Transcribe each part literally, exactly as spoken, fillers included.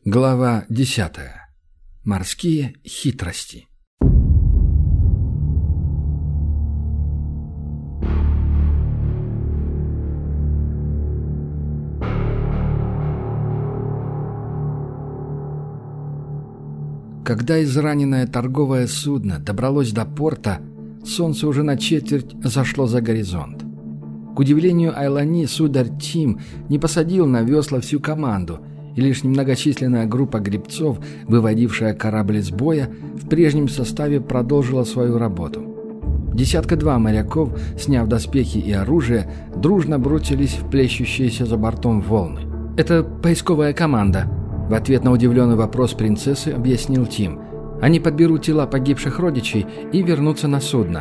Глава десятая. Морские хитрости. Когда израненное торговое судно добралось до порта, солнце уже на четверть зашло за горизонт. К удивлению Айлани, сударь Тим не посадил на весла всю команду, и лишь немногочисленная группа гребцов, выводившая корабль из боя, в прежнем составе продолжила свою работу. Десятка-два моряков, сняв доспехи и оружие, дружно бросились в плещущиеся за бортом волны. «Это поисковая команда», — в ответ на удивленный вопрос принцессы объяснил Тим. «Они подберут тела погибших родичей и вернутся на судно».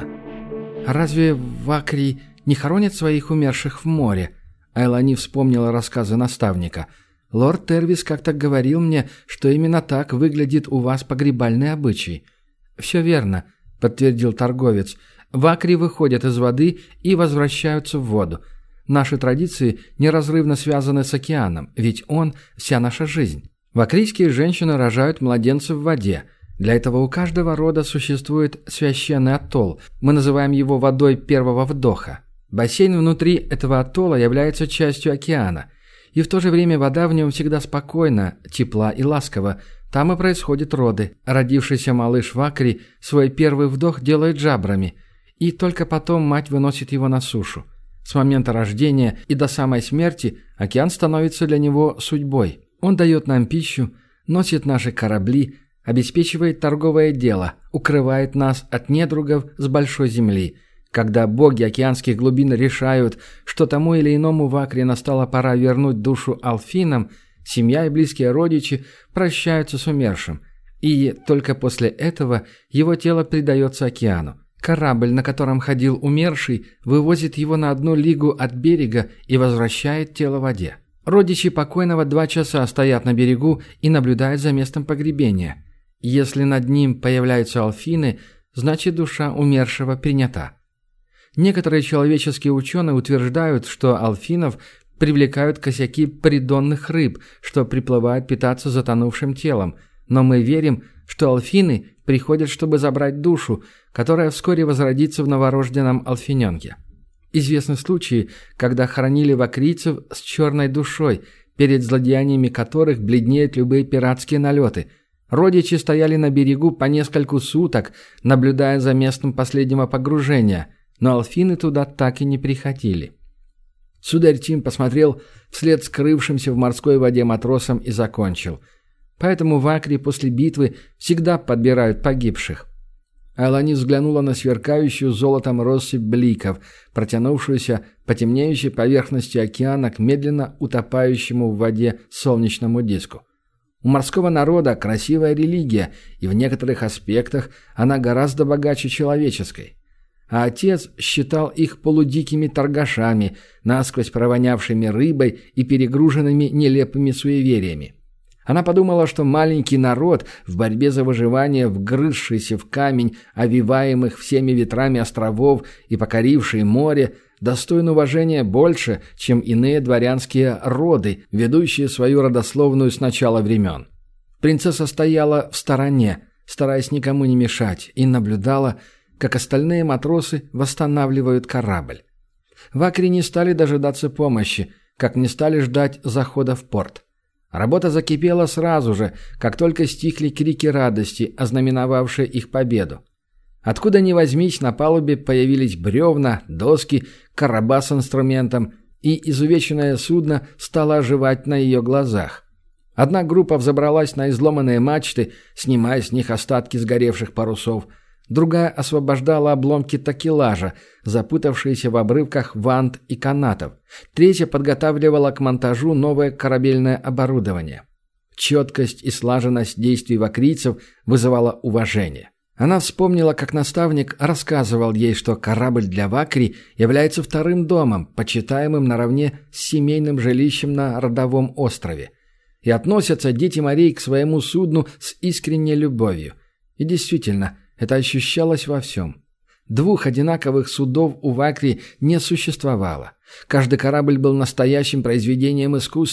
«Разве в Акри не хоронят своих умерших в море?» Айлани вспомнила рассказы наставника. «Лорд Тервис как-то говорил мне, что именно так выглядит у вас погребальный обычай». «Все верно», — подтвердил торговец. «В Акри выходят из воды и возвращаются в воду. Наши традиции неразрывно связаны с океаном, ведь он – вся наша жизнь. Вакрийские женщины рожают младенцев в воде. Для этого у каждого рода существует священный атолл. Мы называем его водой первого вдоха. Бассейн внутри этого атолла является частью океана. И в то же время вода в нем всегда спокойна, тепла и ласкова. Там и происходят роды. Родившийся малыш в Акри свой первый вдох делает жабрами. И только потом мать выносит его на сушу. С момента рождения и до самой смерти океан становится для него судьбой. Он дает нам пищу, носит наши корабли, обеспечивает торговое дело, укрывает нас от недругов с большой земли. Когда боги океанских глубин решают, что тому или иному в Акре настала пора вернуть душу Алфинам, семья и близкие родичи прощаются с умершим. И только после этого его тело предается океану. Корабль, на котором ходил умерший, вывозит его на одну лигу от берега и возвращает тело в воде. Родичи покойного два часа стоят на берегу и наблюдают за местом погребения. Если над ним появляются алфины, значит душа умершего принята. Некоторые человеческие ученые утверждают, что алфинов привлекают косяки придонных рыб, что приплывают питаться затонувшим телом, но мы верим, что алфины приходят, чтобы забрать душу, которая вскоре возродится в новорожденном алфиненке. Известны случаи, когда хоронили вакрийцев с черной душой, перед злодеяниями которых бледнеют любые пиратские налеты. Родичи стояли на берегу по нескольку суток, наблюдая за местом последнего погружения, но алфины туда так и не приходили. Сударь Тим посмотрел вслед скрывшимся в морской воде матросам и закончил. Поэтому в Акре после битвы всегда подбирают погибших. Айлани взглянула на сверкающую золотом россыпь бликов, протянувшуюся по темнеющей поверхности океана к медленно утопающему в воде солнечному диску. У морского народа красивая религия, и в некоторых аспектах она гораздо богаче человеческой. А отец считал их полудикими торгашами, насквозь провонявшими рыбой и перегруженными нелепыми суевериями. Она подумала, что маленький народ, в борьбе за выживание вгрызшийся в камень, овиваемых всеми ветрами островов и покоривший море, достоин уважения больше, чем иные дворянские роды, ведущие свою родословную с начала времен. Принцесса стояла в стороне, стараясь никому не мешать, и наблюдала, как остальные матросы восстанавливают корабль. В Акре не стали дожидаться помощи, как не стали ждать захода в порт. Работа закипела сразу же, как только стихли крики радости, ознаменовавшие их победу. Откуда ни возьмись, на палубе появились бревна, доски, короба с инструментом, и изувеченное судно стало оживать на ее глазах. Одна группа взобралась на изломанные мачты, снимая с них остатки сгоревших парусов. Другая освобождала обломки такелажа, запутавшиеся в обрывках вант и канатов. Третья подготавливала к монтажу новое корабельное оборудование. Четкость и слаженность действий вакрийцев вызывала уважение. Она вспомнила, как наставник рассказывал ей, что корабль для Вакри является вторым домом, почитаемым наравне с семейным жилищем на родовом острове. И относятся дети морей к своему судну с искренней любовью. И действительно, это ощущалось во всем. Двух одинаковых судов у Вакри не существовало. Каждый корабль был настоящим произведением искусства,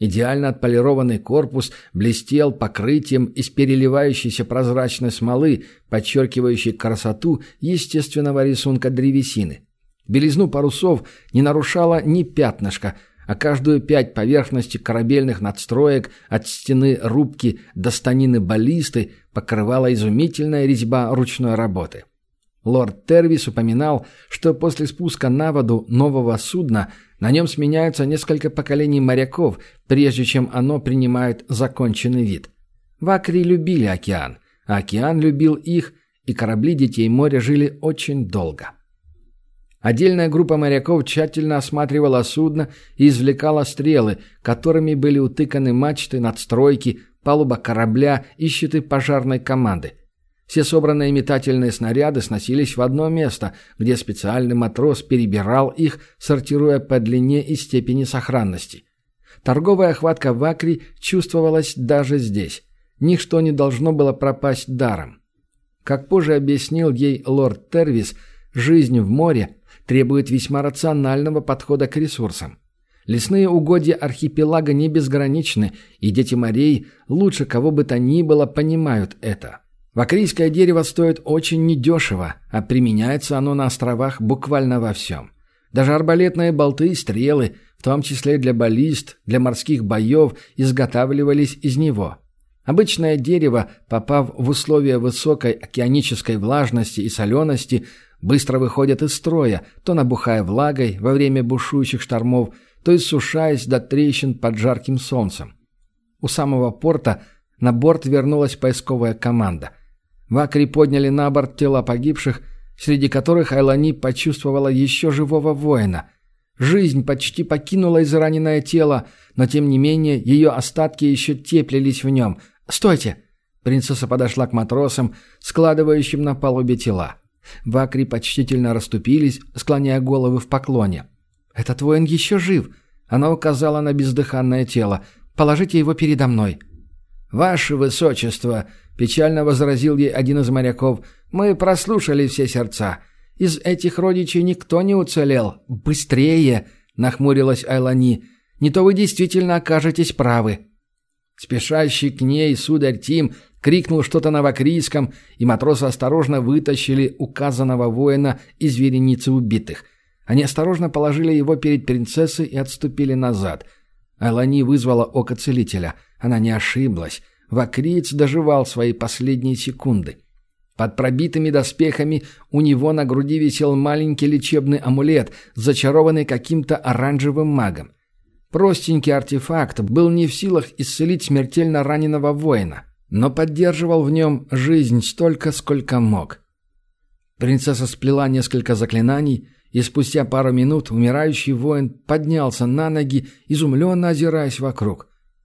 Идеально отполированный корпус блестел покрытием из переливающейся прозрачной смолы, подчеркивающей красоту естественного рисунка древесины. Белизну парусов не нарушала ни пятнышка, а каждую пять поверхности корабельных надстроек от стены рубки до станины баллисты покрывала изумительная резьба ручной работы. Лорд Тервис упоминал, что после спуска на воду нового судна на нем сменяются несколько поколений моряков, прежде чем оно принимает законченный вид. Вакри любили океан, а океан любил их, и корабли Детей моря жили очень долго. Отдельная группа моряков тщательно осматривала судно и извлекала стрелы, которыми были утыканы мачты, надстройки, палуба корабля и щиты пожарной команды. Все собранные метательные снаряды сносились в одно место, где специальный матрос перебирал их, сортируя по длине и степени сохранности. Торговая охватка Вакри чувствовалась даже здесь. Ничто не должно было пропасть даром. Как позже объяснил ей лорд Тервис, жизнь в море требует весьма рационального подхода к ресурсам. Лесные угодья архипелага не безграничны, и дети морей лучше кого бы то ни было понимают это. Вакрийское дерево стоит очень недешево, а применяется оно на островах буквально во всем. Даже арбалетные болты и стрелы, в том числе для баллист, для морских боев, изготавливались из него. Обычное дерево, попав в условия высокой океанической влажности и солености, быстро выходит из строя, то набухая влагой во время бушующих штормов, то иссушаясь до трещин под жарким солнцем. У самого порта на борт вернулась поисковая команда. Вакри подняли на борт тела погибших, среди которых Айлани почувствовала еще живого воина. Жизнь почти покинула израненное тело, но тем не менее ее остатки еще теплились в нем. «Стойте!» Принцесса подошла к матросам, складывающим на палубе тела. Вакри почтительно расступились, склоняя головы в поклоне. «Этот воин еще жив!» Она указала на бездыханное тело. «Положите его передо мной». «Ваше высочество!» — печально возразил ей один из моряков. «Мы прослушали все сердца. Из этих родичей никто не уцелел». «Быстрее!» — нахмурилась Айлани. «Не то вы действительно окажетесь правы». Спешащий к ней сударь Тим крикнул что-то на вакрийском, и матросы осторожно вытащили указанного воина из вереницы убитых. Они осторожно положили его перед принцессой и отступили назад. Айлани вызвала око целителя. Она не ошиблась. Вакриец доживал свои последние секунды. Под пробитыми доспехами у него на груди висел маленький лечебный амулет, зачарованный каким-то оранжевым магом. Простенький артефакт был не в силах исцелить смертельно раненого воина, но поддерживал в нем жизнь столько, сколько мог. Принцесса сплела несколько заклинаний, и спустя пару минут умирающий воин поднялся на ноги, изумленно озираясь вокруг.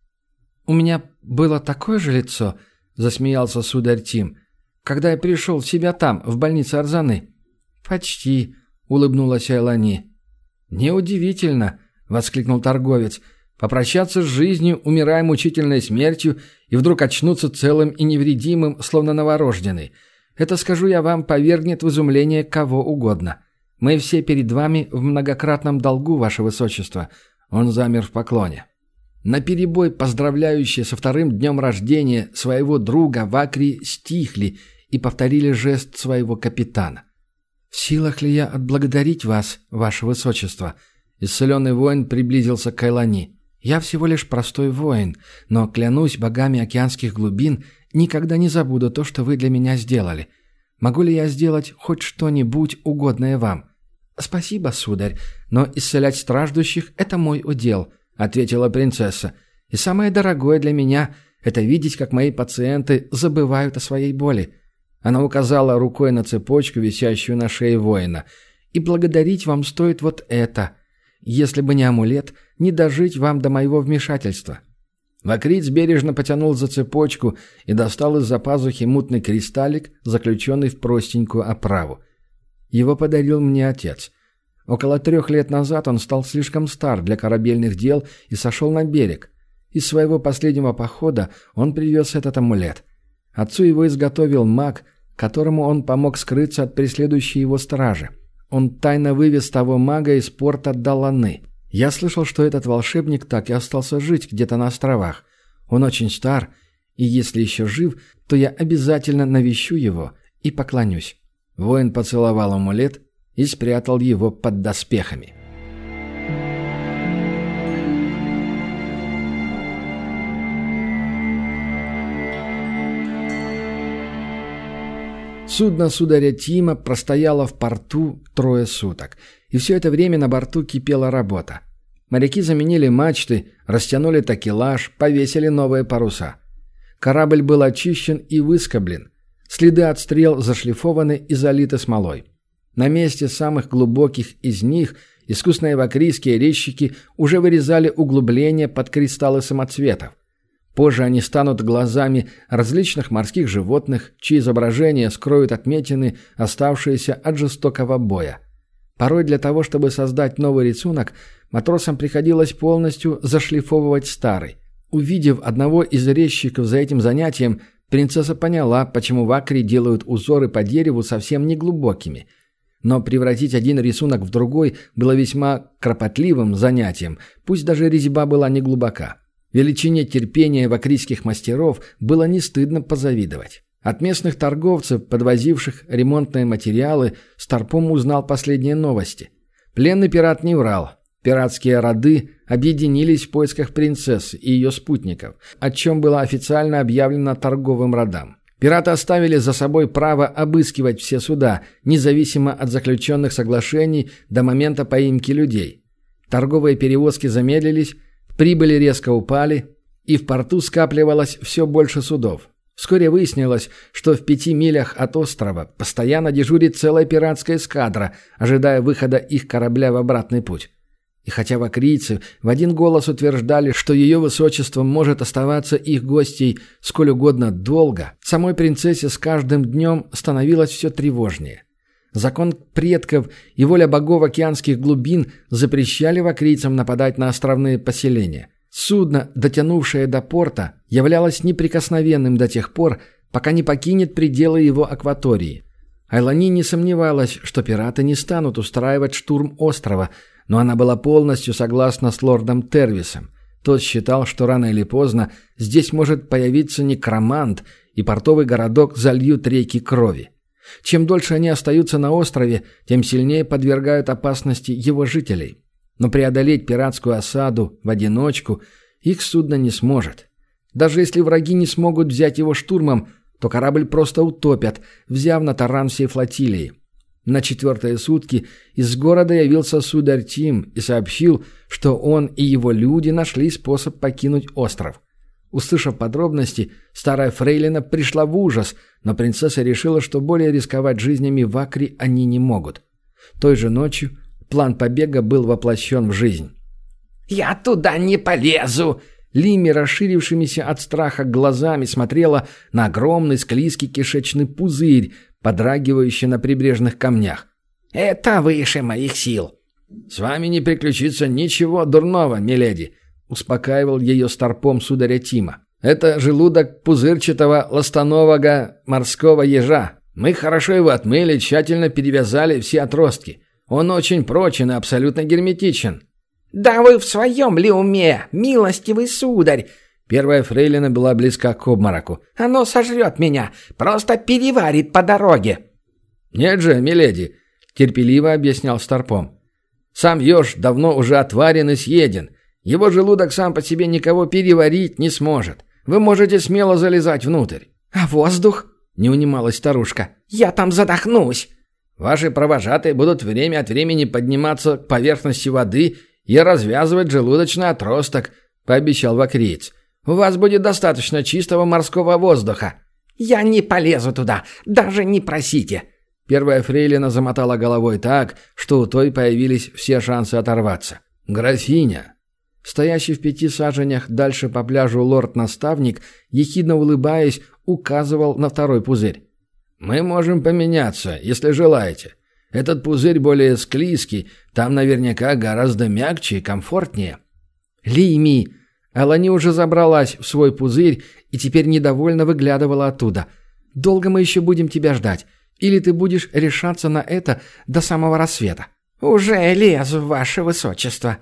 «У меня было такое же лицо», — засмеялся сударь Тим, «когда я пришел в себя там, в больнице Арзаны». «Почти», — улыбнулась Айлани. «Неудивительно», — воскликнул торговец, «попрощаться с жизнью, умирая мучительной смертью, и вдруг очнуться целым и невредимым, словно новорожденный. Это, скажу я вам, повергнет в изумление кого угодно. Мы все перед вами в многократном долгу, ваше высочество». Он замер в поклоне. Наперебой поздравляющие со вторым днем рождения своего друга Вакри стихли и повторили жест своего капитана. «В силах ли я отблагодарить вас, ваше высочество?» Исцеленный воин приблизился к Айлани. «Я всего лишь простой воин, но, клянусь богами океанских глубин, никогда не забуду то, что вы для меня сделали. Могу ли я сделать хоть что-нибудь угодное вам?» «Спасибо, сударь, но исцелять страждущих – это мой удел», – ответила принцесса. «И самое дорогое для меня – это видеть, как мои пациенты забывают о своей боли». Она указала рукой на цепочку, висящую на шее воина. «И благодарить вам стоит вот это. Если бы не амулет, не дожить вам до моего вмешательства». Вакриец бережно потянул за цепочку и достал из-за пазухи мутный кристаллик, заключенный в простенькую оправу. Его подарил мне отец. Около трех лет назад он стал слишком стар для корабельных дел и сошел на берег. Из своего последнего похода он привез этот амулет. Отцу его изготовил маг, которому он помог скрыться от преследующей его стражи. Он тайно вывез того мага из порта Даланы. Я слышал, что этот волшебник так и остался жить где-то на островах. Он очень стар, и если еще жив, то я обязательно навещу его и поклонюсь». Воин поцеловал амулет и спрятал его под доспехами. Судно сударя Тима простояло в порту трое суток, и все это время на борту кипела работа. Моряки заменили мачты, растянули такелаж, повесили новые паруса. Корабль был очищен и выскоблен. Следы от стрел зашлифованы и залиты смолой. На месте самых глубоких из них искусные вакрийские резчики уже вырезали углубления под кристаллы самоцветов. Позже они станут глазами различных морских животных, чьи изображения скроют отметины, оставшиеся от жестокого боя. Порой для того, чтобы создать новый рисунок, матросам приходилось полностью зашлифовывать старый. Увидев одного из резчиков за этим занятием, принцесса поняла, почему в Акре делают узоры по дереву совсем неглубокими. Но превратить один рисунок в другой было весьма кропотливым занятием, пусть даже резьба была неглубока. Величине терпения вакрийских мастеров было не стыдно позавидовать. От местных торговцев, подвозивших ремонтные материалы, Старпом узнал последние новости. Пленный пират не врал. Пиратские роды объединились в поисках принцессы и ее спутников, о чем было официально объявлено торговым родам. Пираты оставили за собой право обыскивать все суда, независимо от заключенных соглашений до момента поимки людей. Торговые перевозки замедлились, прибыли резко упали, и в порту скапливалось все больше судов. Вскоре выяснилось, что в пяти милях от острова постоянно дежурит целая пиратская эскадра, ожидая выхода их корабля в обратный путь. И хотя вакрийцы в один голос утверждали, что ее высочество может оставаться их гостей сколь угодно долго, самой принцессе с каждым днем становилось все тревожнее. Закон предков и воля богов океанских глубин запрещали вакрийцам нападать на островные поселения. Судно, дотянувшее до порта, являлось неприкосновенным до тех пор, пока не покинет пределы его акватории. Айлани не сомневалась, что пираты не станут устраивать штурм острова, но она была полностью согласна с лордом Тервисом. Тот считал, что рано или поздно здесь может появиться некромант, и портовый городок зальют реки крови. Чем дольше они остаются на острове, тем сильнее подвергают опасности его жителей. Но преодолеть пиратскую осаду в одиночку их судно не сможет. Даже если враги не смогут взять его штурмом, то корабль просто утопят, взяв на таран всей флотилии. На четвертые сутки из города явился сударь Тим и сообщил, что он и его люди нашли способ покинуть остров. Услышав подробности, старая фрейлина пришла в ужас, но принцесса решила, что более рисковать жизнями в Акре они не могут. Той же ночью план побега был воплощен в жизнь. «Я туда не полезу!» Лими, расширившимися от страха глазами, смотрела на огромный склизкий кишечный пузырь, подрагивающий на прибрежных камнях. «Это выше моих сил». «С вами не приключится ничего дурного, миледи», — успокаивал ее Старпом сударя Тима. «Это желудок пузырчатого ластонового морского ежа. Мы хорошо его отмыли, тщательно перевязали все отростки. Он очень прочен и абсолютно герметичен». «Да вы в своем ли уме, милостивый сударь?» Первая фрейлина была близка к обмороку. «Оно сожрет меня, просто переварит по дороге». «Нет же, миледи», — терпеливо объяснял Старпом. «Сам еж давно уже отварен и съеден. Его желудок сам по себе никого переварить не сможет. Вы можете смело залезать внутрь». «А воздух?» — не унималась старушка. «Я там задохнусь». «Ваши провожатые будут время от времени подниматься к поверхности воды и развязывать желудочный отросток», — пообещал вакриец. «У вас будет достаточно чистого морского воздуха». «Я не полезу туда, даже не просите». Первая фрейлина замотала головой так, что у той появились все шансы оторваться. «Графиня!» Стоящий в пяти саженях дальше по пляжу лорд-наставник, ехидно улыбаясь, указывал на второй пузырь. «Мы можем поменяться, если желаете. Этот пузырь более склизкий, там наверняка гораздо мягче и комфортнее». «Лими!» Алани уже забралась в свой пузырь и теперь недовольно выглядывала оттуда. «Долго мы еще будем тебя ждать? Или ты будешь решаться на это до самого рассвета?» «Уже лезу, ваше высочество».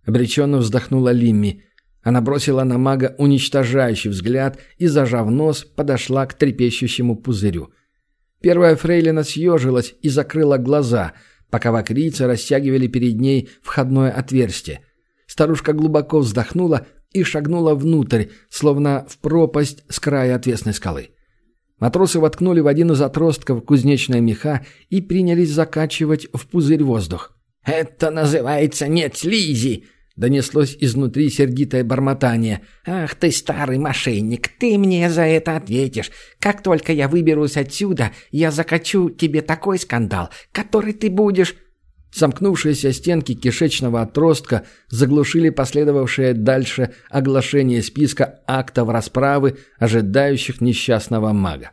Обреченно вздохнула Лимми. Она бросила на мага уничтожающий взгляд и, зажав нос, подошла к трепещущему пузырю. Первая фрейлина съежилась и закрыла глаза, пока вакрийцы растягивали перед ней входное отверстие. Старушка глубоко вздохнула и шагнула внутрь, словно в пропасть с края отвесной скалы. Матросы воткнули в один из отростков кузнечные меха и принялись закачивать в пузырь воздух. «Это называется нет слизи!» — донеслось изнутри сердитое бормотание. «Ах ты, старый мошенник, ты мне за это ответишь. Как только я выберусь отсюда, я закачу тебе такой скандал, который ты будешь...» Сомкнувшиеся стенки кишечного отростка заглушили последовавшее дальше оглашение списка актов расправы, ожидающих несчастного мага.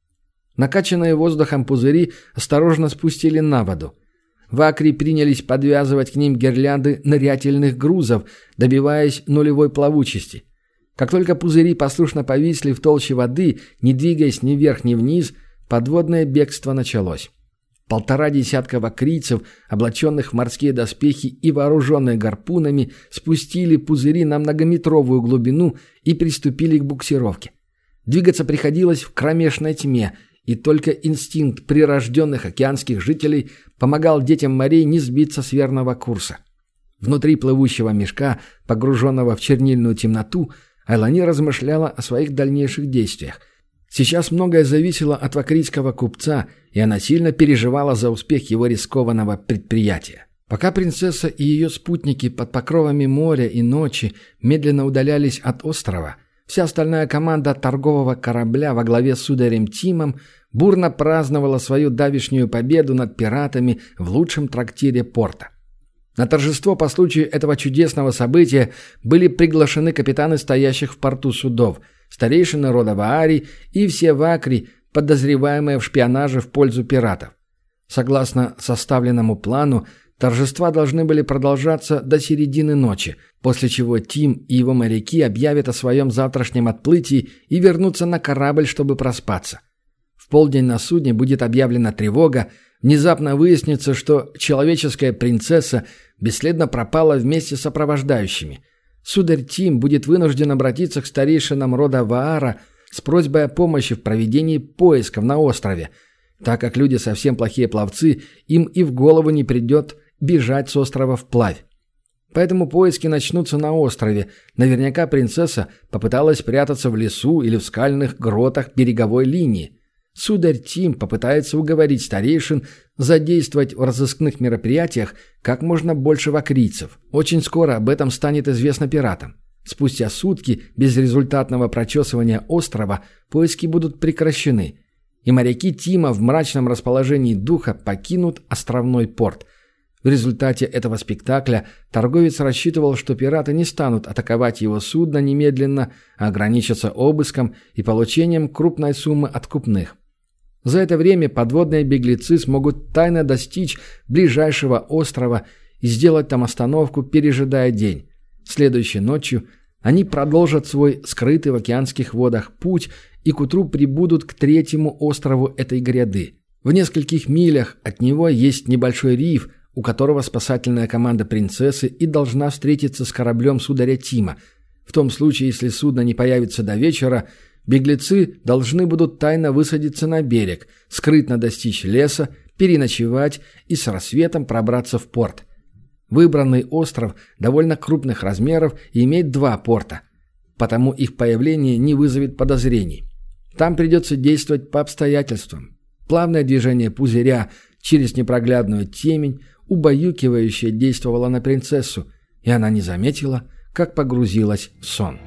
Накачанные воздухом пузыри осторожно спустили на воду. Вакри принялись подвязывать к ним гирлянды нырятельных грузов, добиваясь нулевой плавучести. Как только пузыри послушно повисли в толще воды, не двигаясь ни вверх, ни вниз, подводное бегство началось. Полтора десятка вакрийцев, облаченных в морские доспехи и вооруженных гарпунами, спустили пузыри на многометровую глубину и приступили к буксировке. Двигаться приходилось в кромешной тьме, и только инстинкт прирожденных океанских жителей помогал детям морей не сбиться с верного курса. Внутри плывущего мешка, погруженного в чернильную темноту, Айлани размышляла о своих дальнейших действиях. Сейчас многое зависело от вакрийского купца, и она сильно переживала за успех его рискованного предприятия. Пока принцесса и ее спутники под покровами моря и ночи медленно удалялись от острова, вся остальная команда торгового корабля во главе с сударем Тимом бурно праздновала свою давешнюю победу над пиратами в лучшем трактире порта. На торжество по случаю этого чудесного события были приглашены капитаны стоящих в порту судов, старейшины рода Ваари и все вакри, подозреваемые в шпионаже в пользу пиратов. Согласно составленному плану, торжества должны были продолжаться до середины ночи, после чего Тим и его моряки объявят о своем завтрашнем отплытии и вернутся на корабль, чтобы проспаться. В полдень на судне будет объявлена тревога, внезапно выяснится, что человеческая принцесса бесследно пропала вместе с сопровождающими. Сударь Тим будет вынужден обратиться к старейшинам рода Ваара с просьбой о помощи в проведении поисков на острове, так как люди совсем плохие пловцы, им и в голову не придет бежать с острова вплавь. Поэтому поиски начнутся на острове. Наверняка принцесса попыталась прятаться в лесу или в скальных гротах береговой линии. Сударь Тим попытается уговорить старейшин задействовать в разыскных мероприятиях как можно больше вакрийцев. Очень скоро об этом станет известно пиратам. Спустя сутки безрезультатного прочесывания острова поиски будут прекращены, и моряки Тима в мрачном расположении духа покинут островной порт. В результате этого спектакля торговец рассчитывал, что пираты не станут атаковать его судно немедленно, а ограничатся обыском и получением крупной суммы откупных. За это время подводные беглецы смогут тайно достичь ближайшего острова и сделать там остановку, пережидая день. Следующей ночью они продолжат свой скрытый в океанских водах путь и к утру прибудут к третьему острову этой гряды. В нескольких милях от него есть небольшой риф, у которого спасательная команда принцессы и должна встретиться с кораблем сударя Тима. В том случае, если судно не появится до вечера, беглецы должны будут тайно высадиться на берег, скрытно достичь леса, переночевать и с рассветом пробраться в порт. Выбранный остров довольно крупных размеров и имеет два порта, потому их появление не вызовет подозрений. Там придется действовать по обстоятельствам. Плавное движение пузыря через непроглядную темень убаюкивающе действовало на принцессу, и она не заметила, как погрузилась в сон.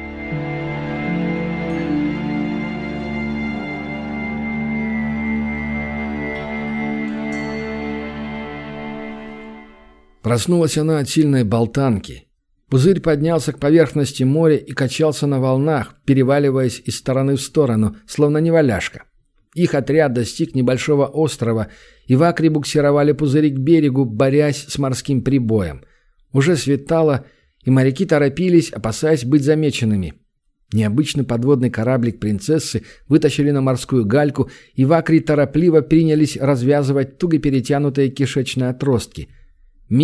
Проснулась она от сильной болтанки. Пузырь поднялся к поверхности моря и качался на волнах, переваливаясь из стороны в сторону, словно неваляшка. Их отряд достиг небольшого острова, и вакри буксировали пузыри к берегу, борясь с морским прибоем. Уже светало, и моряки торопились, опасаясь быть замеченными. Необычный подводный кораблик принцессы вытащили на морскую гальку, и вакри торопливо принялись развязывать туго перетянутые кишечные отростки. Миг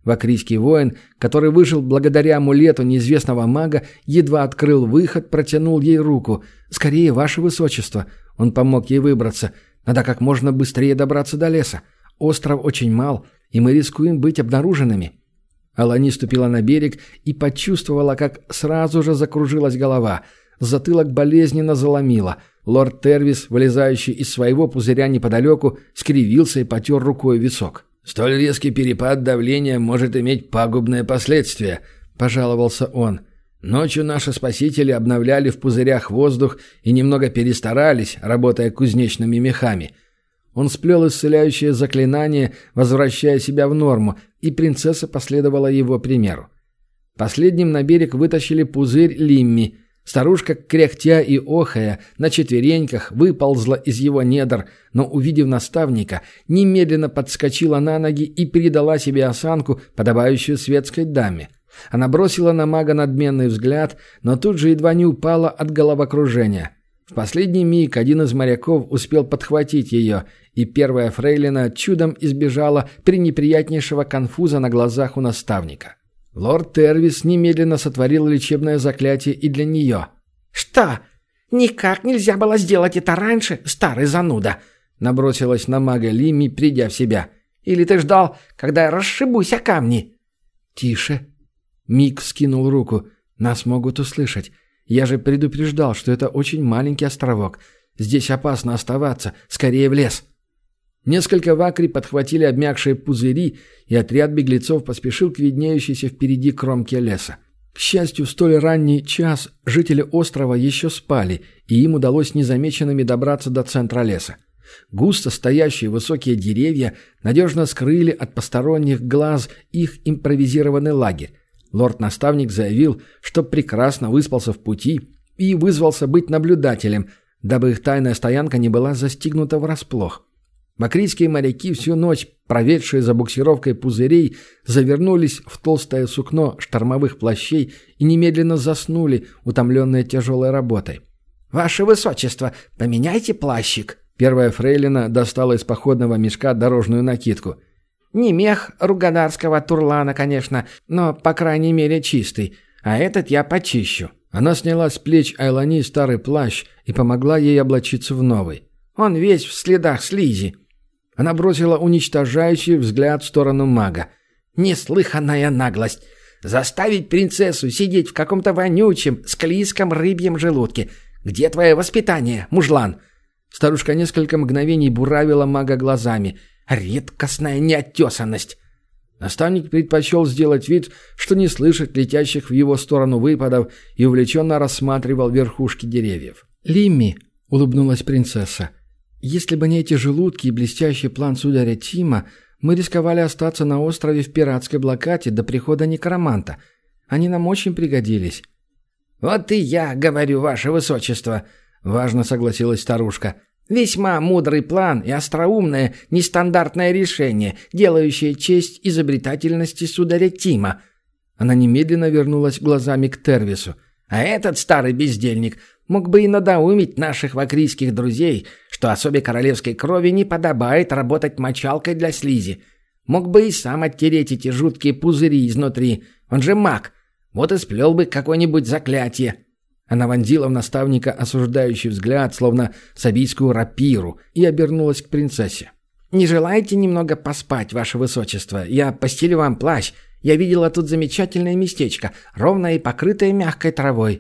Вакрийский воин, который выжил благодаря амулету неизвестного мага, едва открыл выход, протянул ей руку. «Скорее, ваше высочество!» Он помог ей выбраться. «Надо как можно быстрее добраться до леса. Остров очень мал, и мы рискуем быть обнаруженными». Алани ступила на берег и почувствовала, как сразу же закружилась голова. Затылок болезненно заломило. Лорд Тервис, вылезающий из своего пузыря неподалеку, скривился и потер рукой висок. «Столь резкий перепад давления может иметь пагубные последствия», – пожаловался он. «Ночью наши спасители обновляли в пузырях воздух и немного перестарались, работая кузнечными мехами». Он сплел исцеляющее заклинание, возвращая себя в норму, и принцесса последовала его примеру. Последним на берег вытащили пузырь Лимми. Старушка, кряхтя и охая, на четвереньках выползла из его недр, но, увидев наставника, немедленно подскочила на ноги и передала себе осанку, подобающую светской даме. Она бросила на мага надменный взгляд, но тут же едва не упала от головокружения. В последний миг один из моряков успел подхватить ее, и первая фрейлина чудом избежала пренеприятнейшего конфуза на глазах у наставника. Лорд Тервис немедленно сотворил лечебное заклятие и для нее. «Что? Никак нельзя было сделать это раньше, старый зануда!» Набросилась на мага Лимми, придя в себя. «Или ты ждал, когда я расшибусь о камни?» «Тише!» Мик вскинул руку. «Нас могут услышать. Я же предупреждал, что это очень маленький островок. Здесь опасно оставаться. Скорее в лес!» Несколько вакри подхватили обмякшие пузыри, и отряд беглецов поспешил к виднеющейся впереди кромке леса. К счастью, в столь ранний час жители острова еще спали, и им удалось незамеченными добраться до центра леса. Густо стоящие высокие деревья надежно скрыли от посторонних глаз их импровизированный лагерь. Лорд-наставник заявил, что прекрасно выспался в пути и вызвался быть наблюдателем, дабы их тайная стоянка не была застигнута врасплох. Вакрийские моряки, всю ночь проведшие за буксировкой пузырей, завернулись в толстое сукно штормовых плащей и немедленно заснули, утомленные тяжелой работой. «Ваше высочество, поменяйте плащик!» Первая фрейлина достала из походного мешка дорожную накидку. «Не мех ругадарского турлана, конечно, но, по крайней мере, чистый, а этот я почищу». Она сняла с плеч Айлани старый плащ и помогла ей облачиться в новый. «Он весь в следах слизи». Она бросила уничтожающий взгляд в сторону мага. «Неслыханная наглость! Заставить принцессу сидеть в каком-то вонючем, склизком рыбьем желудке! Где твое воспитание, мужлан?» Старушка несколько мгновений буравила мага глазами. «Редкостная неотесанность!» Наставник предпочел сделать вид, что не слышит летящих в его сторону выпадов, и увлеченно рассматривал верхушки деревьев. «Лимми!» — улыбнулась принцесса. «Если бы не эти желудки и блестящий план сударя Тима, мы рисковали остаться на острове в пиратской блокаде до прихода некроманта. Они нам очень пригодились». «Вот и я говорю, ваше высочество», — важно согласилась старушка. «Весьма мудрый план и остроумное, нестандартное решение, делающее честь изобретательности сударя Тима». Она немедленно вернулась глазами к Тервису. «А этот старый бездельник мог бы и надоумить наших вакрийских друзей, что особе королевской крови не подобает работать мочалкой для слизи. Мог бы и сам оттереть эти жуткие пузыри изнутри. Он же маг. Вот и сплел бы какое-нибудь заклятие». Она вонзила в наставника осуждающий взгляд, словно сабийскую рапиру, и обернулась к принцессе. «Не желаете немного поспать, ваше высочество? Я постелю вам плащ. Я видела тут замечательное местечко, ровное и покрытое мягкой травой».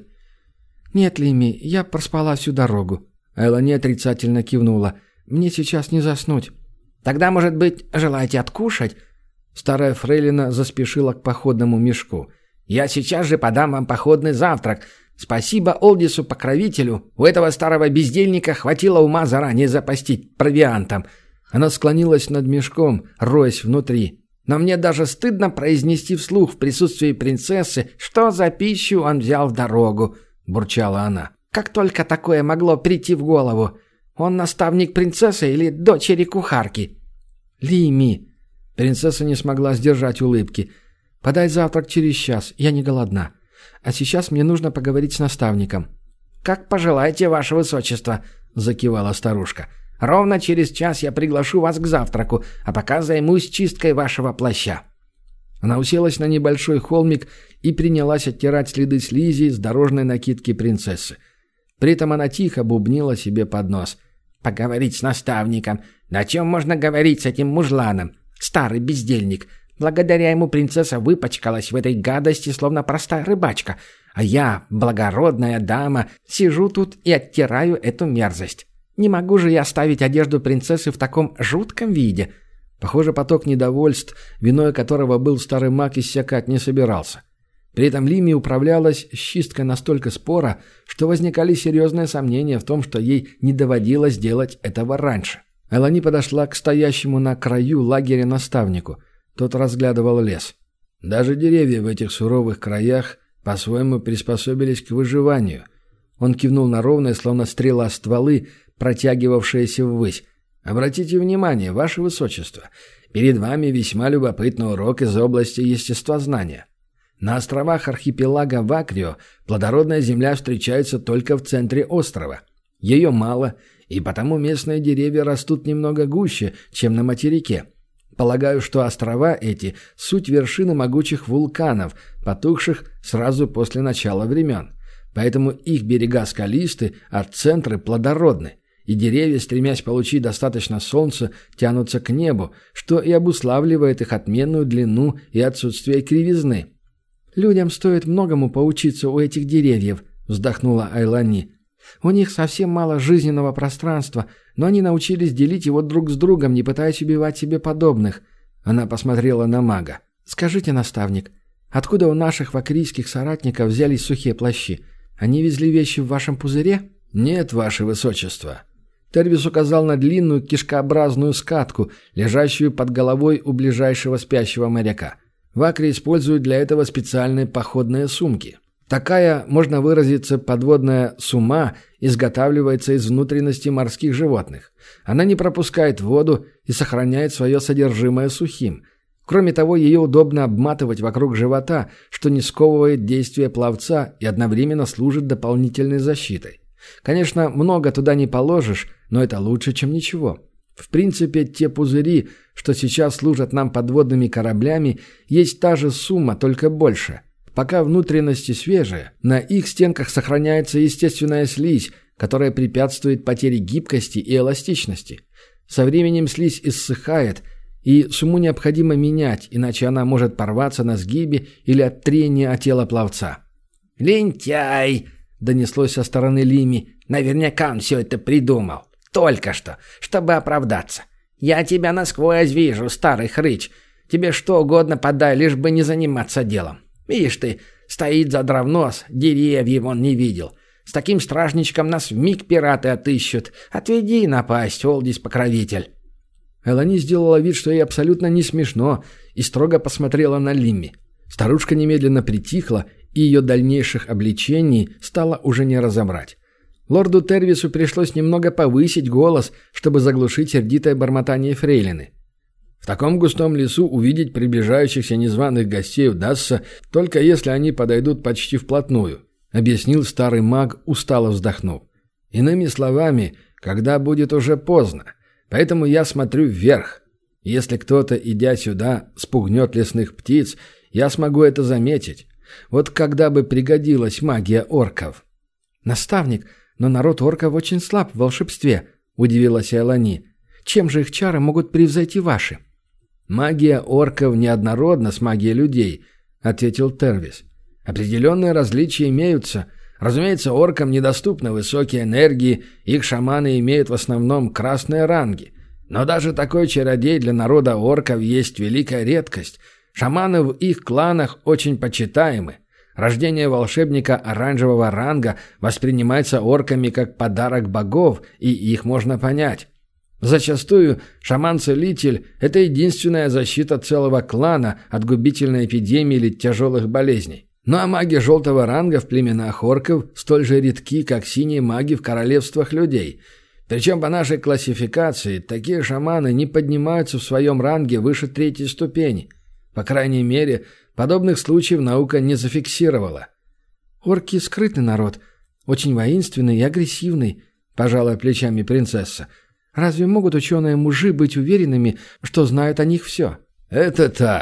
«Нет, Лимми, я проспала всю дорогу». Айлани отрицательно кивнула. «Мне сейчас не заснуть». «Тогда, может быть, желаете откушать?» Старая фрейлина заспешила к походному мешку. «Я сейчас же подам вам походный завтрак. Спасибо Олдису-покровителю. У этого старого бездельника хватило ума заранее запастить провиантом». Она склонилась над мешком, роясь внутри. «Но мне даже стыдно произнести вслух в присутствии принцессы, что за пищу он взял в дорогу», — бурчала она. «Как только такое могло прийти в голову? Он наставник принцессы или дочери кухарки?» «Лимми!» Принцесса не смогла сдержать улыбки. «Подай завтрак через час, я не голодна. А сейчас мне нужно поговорить с наставником». «Как пожелаете, ваше высочество», — закивала старушка. «Ровно через час я приглашу вас к завтраку, а пока займусь чисткой вашего плаща». Она уселась на небольшой холмик и принялась оттирать следы слизи с дорожной накидки принцессы. При этом она тихо бубнила себе под нос. «Поговорить с наставником. Да о чем можно говорить с этим мужланом? Старый бездельник. Благодаря ему принцесса выпачкалась в этой гадости, словно простая рыбачка. А я, благородная дама, сижу тут и оттираю эту мерзость. Не могу же я оставить одежду принцессы в таком жутком виде». Похоже, поток недовольств, виной которого был старый маг, иссякать не собирался. При этом Лимми управлялась с чисткой настолько спора, что возникали серьезные сомнения в том, что ей не доводилось делать этого раньше. Элани подошла к стоящему на краю лагеря наставнику. Тот разглядывал лес. Даже деревья в этих суровых краях по-своему приспособились к выживанию. Он кивнул на ровные, словно стрела, стволы, протягивавшиеся ввысь. «Обратите внимание, ваше высочество, перед вами весьма любопытный урок из области естествознания. На островах архипелага Вакрио плодородная земля встречается только в центре острова. Ее мало, и потому местные деревья растут немного гуще, чем на материке. Полагаю, что острова эти – суть вершины могучих вулканов, потухших сразу после начала времен. Поэтому их берега скалисты, а центры плодородны. И деревья, стремясь получить достаточно солнца, тянутся к небу, что и обуславливает их отменную длину и отсутствие кривизны. «Людям стоит многому поучиться у этих деревьев», — вздохнула Айлани. «У них совсем мало жизненного пространства, но они научились делить его друг с другом, не пытаясь убивать себе подобных». Она посмотрела на мага. «Скажите, наставник, откуда у наших вакрийских соратников взялись сухие плащи? Они везли вещи в вашем пузыре?» «Нет, ваше высочество». Тервис указал на длинную кишкообразную скатку, лежащую под головой у ближайшего спящего моряка. В Акре используют для этого специальные походные сумки. Такая, можно выразиться, подводная сума изготавливается из внутренностей морских животных. Она не пропускает воду и сохраняет свое содержимое сухим. Кроме того, ее удобно обматывать вокруг живота, что не сковывает действие пловца и одновременно служит дополнительной защитой. Конечно, много туда не положишь, но это лучше, чем ничего. В принципе, те пузыри, что сейчас служат нам подводными кораблями, есть та же сумма, только больше. Пока внутренности свежие, на их стенках сохраняется естественная слизь, которая препятствует потере гибкости и эластичности. Со временем слизь иссыхает, и сумму необходимо менять, иначе она может порваться на сгибе или от трения о тело пловца. «Лентяй!» — донеслось со стороны Лими. «Наверняка он все это придумал. Только что, чтобы оправдаться. Я тебя насквозь вижу, старый хрыч. Тебе что угодно подай, лишь бы не заниматься делом. Видишь ты, стоит задрав нос, деревьев он не видел. С таким стражничком нас вмиг пираты отыщут. Отведи напасть, Олдис-покровитель». Элани сделала вид, что ей абсолютно не смешно, и строго посмотрела на Лимми. Старушка немедленно притихла, и ее дальнейших обличений стало уже не разобрать. Лорду Тервису пришлось немного повысить голос, чтобы заглушить сердитое бормотание фрейлины. В таком густом лесу увидеть приближающихся незваных гостей удастся, только если они подойдут почти вплотную, объяснил старый маг, устало вздохнув. Иными словами, когда будет уже поздно. Поэтому я смотрю вверх. Если кто-то, идя сюда, спугнет лесных птиц, я смогу это заметить. Вот когда бы пригодилась магия орков. «Наставник, но народ орков очень слаб в волшебстве», — удивилась Элани. «Чем же их чары могут превзойти ваши?» «Магия орков неоднородна с магией людей», — ответил Тервис. «Определенные различия имеются. Разумеется, оркам недоступны высокие энергии, их шаманы имеют в основном красные ранги. Но даже такой чародей для народа орков есть великая редкость. Шаманы в их кланах очень почитаемы. Рождение волшебника оранжевого ранга воспринимается орками как подарок богов, и их можно понять. Зачастую шаман-целитель – это единственная защита целого клана от губительной эпидемии или тяжелых болезней. Ну а маги желтого ранга в племенах орков столь же редки, как синие маги в королевствах людей. Причем по нашей классификации такие шаманы не поднимаются в своем ранге выше третьей ступени. По крайней мере, подобных случаев наука не зафиксировала. «Орки – скрытный народ, очень воинственный и агрессивный», – пожала плечами принцесса. «Разве могут ученые-мужи быть уверенными, что знают о них все?» «Это так», —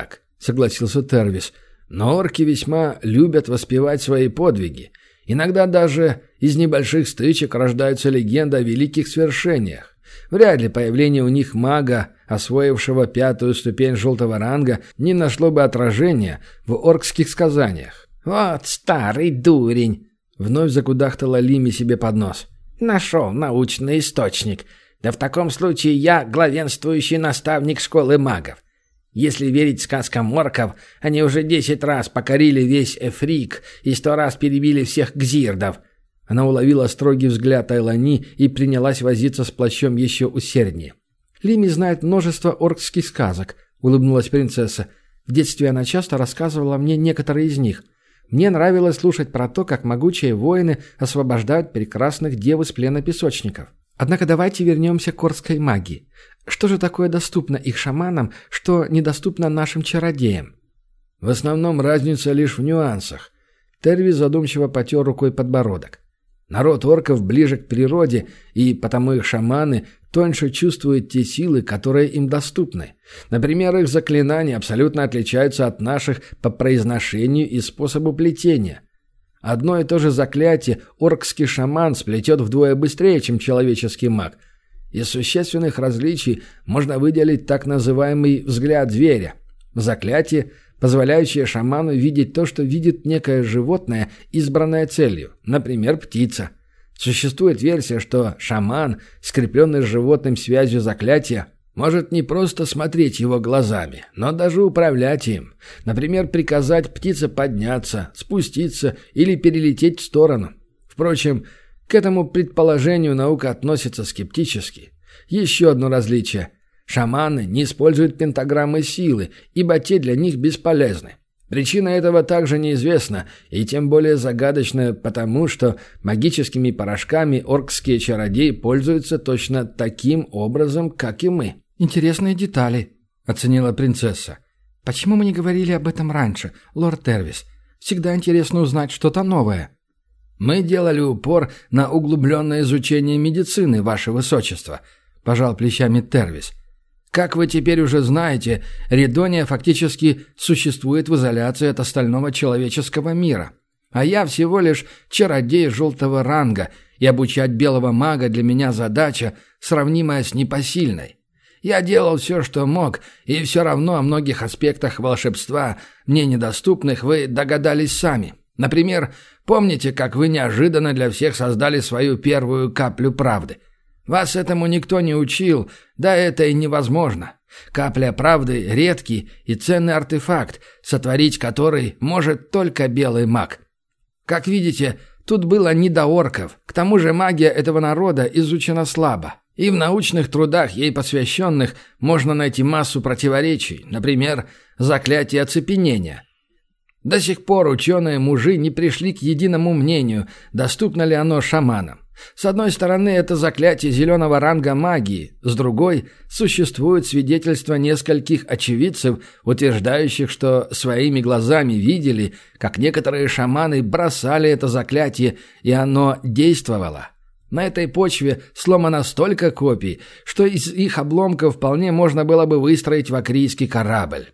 согласился Тервис. «Но орки весьма любят воспевать свои подвиги. Иногда даже из небольших стычек рождаются легенды о великих свершениях. Вряд ли появление у них мага, освоившего пятую ступень желтого ранга, не нашло бы отражения в оркских сказаниях». «Вот старый дурень!» — вновь закудахтала Лими себе под нос. «Нашел научный источник. Да в таком случае я главенствующий наставник школы магов. Если верить сказкам орков, они уже десять раз покорили весь Эфрик и сто раз перебили всех гзирдов». Она уловила строгий взгляд Айлани и принялась возиться с плащом еще усерднее. «Лими знает множество оркских сказок», — улыбнулась принцесса. «В детстве она часто рассказывала мне некоторые из них. Мне нравилось слушать про то, как могучие воины освобождают прекрасных дев из плена песочников. Однако давайте вернемся к оркской магии. Что же такое доступно их шаманам, что недоступно нашим чародеям?» «В основном разница лишь в нюансах». Тервис задумчиво потер рукой подбородок. «Народ орков ближе к природе, и потому их шаманы тоньше чувствуют те силы, которые им доступны. Например, их заклинания абсолютно отличаются от наших по произношению и способу плетения. Одно и то же заклятие оркский шаман сплетет вдвое быстрее, чем человеческий маг. Из существенных различий можно выделить так называемый «взгляд зверя». Заклятие, позволяющее шаману видеть то, что видит некое животное, избранное целью, например, птица. Существует версия, что шаман, скрепленный с животным связью заклятия, может не просто смотреть его глазами, но даже управлять им. Например, приказать птице подняться, спуститься или перелететь в сторону. Впрочем, к этому предположению наука относится скептически. Еще одно различие. Шаманы не используют пентаграммы силы, ибо те для них бесполезны. Причина этого также неизвестна, и тем более загадочна, потому что магическими порошками оркские чародеи пользуются точно таким образом, как и мы. «Интересные детали», — оценила принцесса. «Почему мы не говорили об этом раньше, лорд Тервис? Всегда интересно узнать что-то новое». «Мы делали упор на углубленное изучение медицины, ваше высочество», — пожал плечами Тервис. «Как вы теперь уже знаете, Редония фактически существует в изоляции от остального человеческого мира. А я всего лишь чародей желтого ранга, и обучать белого мага для меня задача, сравнимая с непосильной. Я делал все, что мог, и все равно о многих аспектах волшебства, мне недоступных, вы догадались сами. Например, помните, как вы неожиданно для всех создали свою первую каплю правды? Вас этому никто не учил, да это и невозможно. Капля правды – редкий и ценный артефакт, сотворить который может только белый маг. Как видите, тут было не до орков, к тому же магия этого народа изучена слабо. И в научных трудах, ей посвященных, можно найти массу противоречий, например, заклятие оцепенения. До сих пор ученые-мужи не пришли к единому мнению, доступно ли оно шаманам. С одной стороны, это заклятие зеленого ранга магии, с другой – существуют свидетельства нескольких очевидцев, утверждающих, что своими глазами видели, как некоторые шаманы бросали это заклятие, и оно действовало. На этой почве сломано столько копий, что из их обломков вполне можно было бы выстроить вакрийский корабль.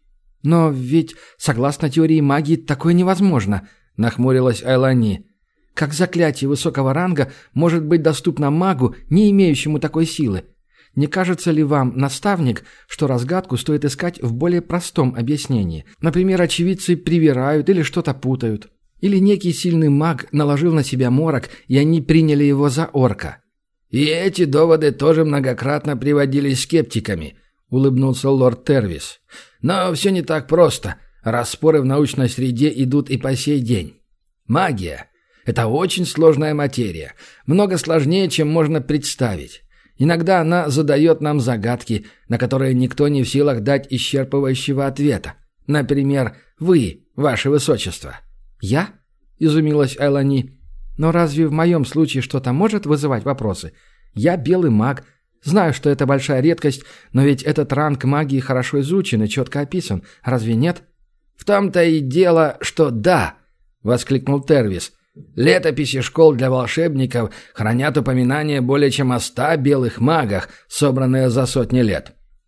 «Но ведь, согласно теории магии, такое невозможно», – нахмурилась Айлани. «Как заклятие высокого ранга может быть доступно магу, не имеющему такой силы? Не кажется ли вам, наставник, что разгадку стоит искать в более простом объяснении? Например, очевидцы привирают или что-то путают. Или некий сильный маг наложил на себя морок, и они приняли его за орка». «И эти доводы тоже многократно приводились скептиками», — улыбнулся лорд Тервис. «Но все не так просто, раз споры в научной среде идут и по сей день. Магия — это очень сложная материя, много сложнее, чем можно представить. Иногда она задает нам загадки, на которые никто не в силах дать исчерпывающего ответа. Например, вы, ваше высочество». «Я?» – изумилась Айлани. «Но разве в моем случае что-то может вызывать вопросы? Я белый маг. Знаю, что это большая редкость, но ведь этот ранг магии хорошо изучен и четко описан. Разве нет?» «В том-то и дело, что да!» – воскликнул Тервис. «Летописи школ для волшебников хранят упоминания более чем о ста белых магах, собранные за сотни лет.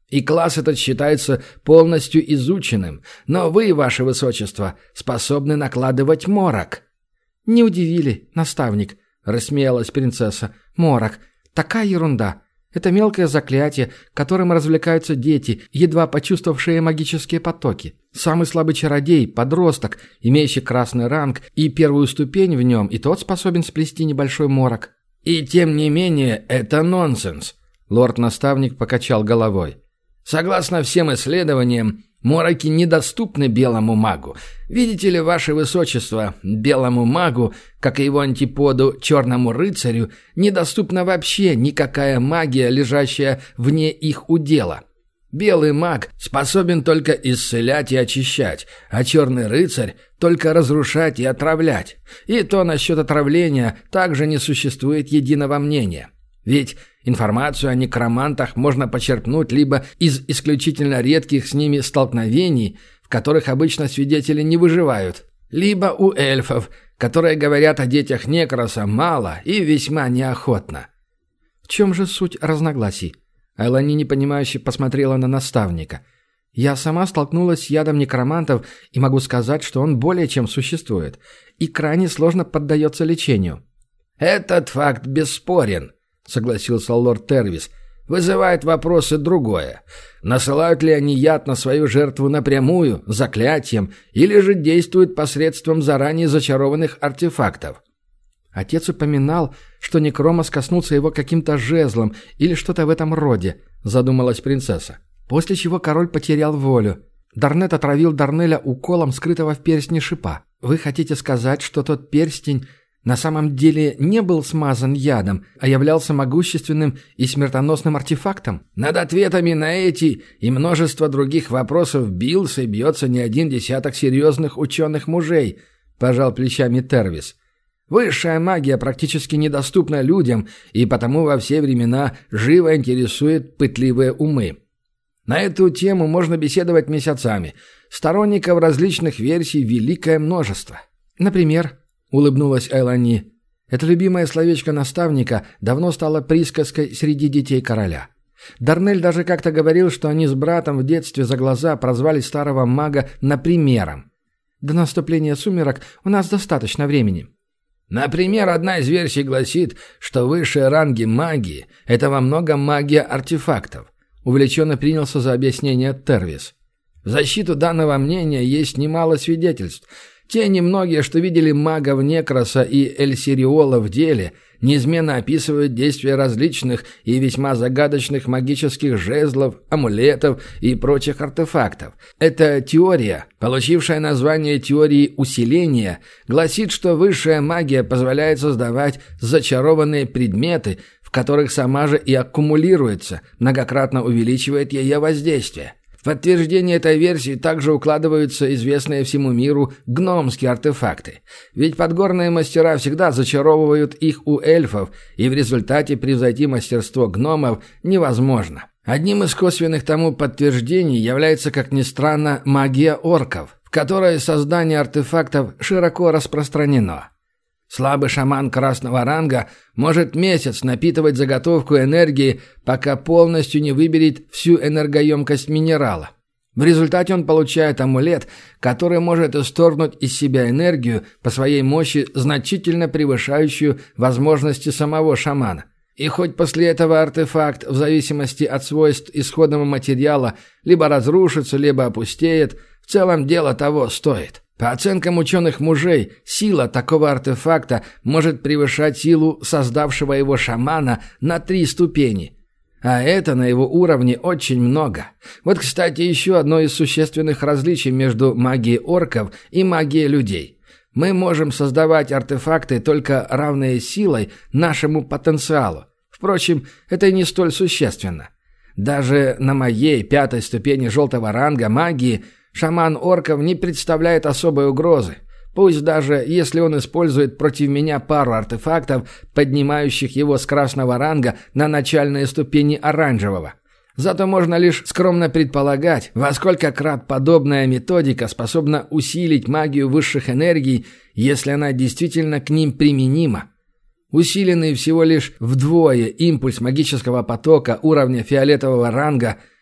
И класс этот считается полностью изученным, но вы, ваше высочество, способны накладывать морок». «Не удивили, наставник», — рассмеялась принцесса. «Морок. Такая ерунда. Это мелкое заклятие, которым развлекаются дети, едва почувствовавшие магические потоки. Самый слабый чародей, подросток, имеющий красный ранг и первую ступень в нем, и тот способен сплести небольшой морок». «И тем не менее, это нонсенс», — лорд-наставник покачал головой. «Согласно всем исследованиям, мороки недоступны белому магу. Видите ли, ваше высочество, белому магу, как и его антиподу черному рыцарю, недоступна вообще никакая магия, лежащая вне их удела. Белый маг способен только исцелять и очищать, а черный рыцарь только разрушать и отравлять. И то насчет отравления также не существует единого мнения. Ведь информацию о некромантах можно почерпнуть либо из исключительно редких с ними столкновений, в которых обычно свидетели не выживают, либо у эльфов, которые говорят о детях Некроса мало и весьма неохотно». «В чем же суть разногласий?» Айлани непонимающе посмотрела на наставника. «Я сама столкнулась с ядом некромантов и могу сказать, что он более чем существует и крайне сложно поддается лечению». «Этот факт бесспорен», — согласился лорд Тервис. «Вызывает вопросы другое. Насылают ли они яд на свою жертву напрямую, заклятием, или же действуют посредством заранее зачарованных артефактов?» Отец упоминал, что Некромос коснулся его каким-то жезлом или что-то в этом роде, задумалась принцесса. После чего король потерял волю. Дарнет отравил Дарнеля уколом скрытого в перстне шипа. Вы хотите сказать, что тот перстень на самом деле не был смазан ядом, а являлся могущественным и смертоносным артефактом? Над ответами на эти и множество других вопросов бился и бьется не один десяток серьезных ученых-мужей, пожал плечами Тервис. Высшая магия практически недоступна людям и потому во все времена живо интересует пытливые умы. На эту тему можно беседовать месяцами. Сторонников различных версий великое множество. «Например», — улыбнулась Айлани, — «это любимое словечко наставника давно стало присказкой среди детей короля. Дарнель даже как-то говорил, что они с братом в детстве за глаза прозвали старого мага «напримером». До наступления сумерок у нас достаточно времени». Например, одна из версий гласит, что высшие ранги магии – это во многом магия артефактов. Увлеченно принялся за объяснение Тервис. В защиту данного мнения есть немало свидетельств. Те немногие, что видели магов Некроса и Эльсириола в деле, неизменно описывают действия различных и весьма загадочных магических жезлов, амулетов и прочих артефактов. Эта теория, получившая название теории усиления, гласит, что высшая магия позволяет создавать зачарованные предметы, в которых сама же и аккумулируется, многократно увеличивает ее воздействие. В подтверждение этой версии также укладываются известные всему миру гномские артефакты. Ведь подгорные мастера всегда зачаровывают их у эльфов, и в результате превзойти мастерство гномов невозможно. Одним из косвенных тому подтверждений является, как ни странно, магия орков, в которой создание артефактов широко распространено. Слабый шаман красного ранга может месяц напитывать заготовку энергии, пока полностью не выберет всю энергоемкость минерала. В результате он получает амулет, который может исторгнуть из себя энергию по своей мощи, значительно превышающую возможности самого шамана. И хоть после этого артефакт, в зависимости от свойств исходного материала, либо разрушится, либо опустеет, в целом дело того стоит. По оценкам ученых-мужей, сила такого артефакта может превышать силу создавшего его шамана на три ступени. А это на его уровне очень много. Вот, кстати, еще одно из существенных различий между магией орков и магией людей. Мы можем создавать артефакты, только равные силой нашему потенциалу. Впрочем, это и не столь существенно. Даже на моей пятой ступени желтого ранга магии шаман орков не представляет особой угрозы, пусть даже если он использует против меня пару артефактов, поднимающих его с красного ранга на начальные ступени оранжевого. Зато можно лишь скромно предполагать, во сколько крат подобная методика способна усилить магию высших энергий, если она действительно к ним применима. Усиленный всего лишь вдвое импульс магического потока уровня фиолетового ранга –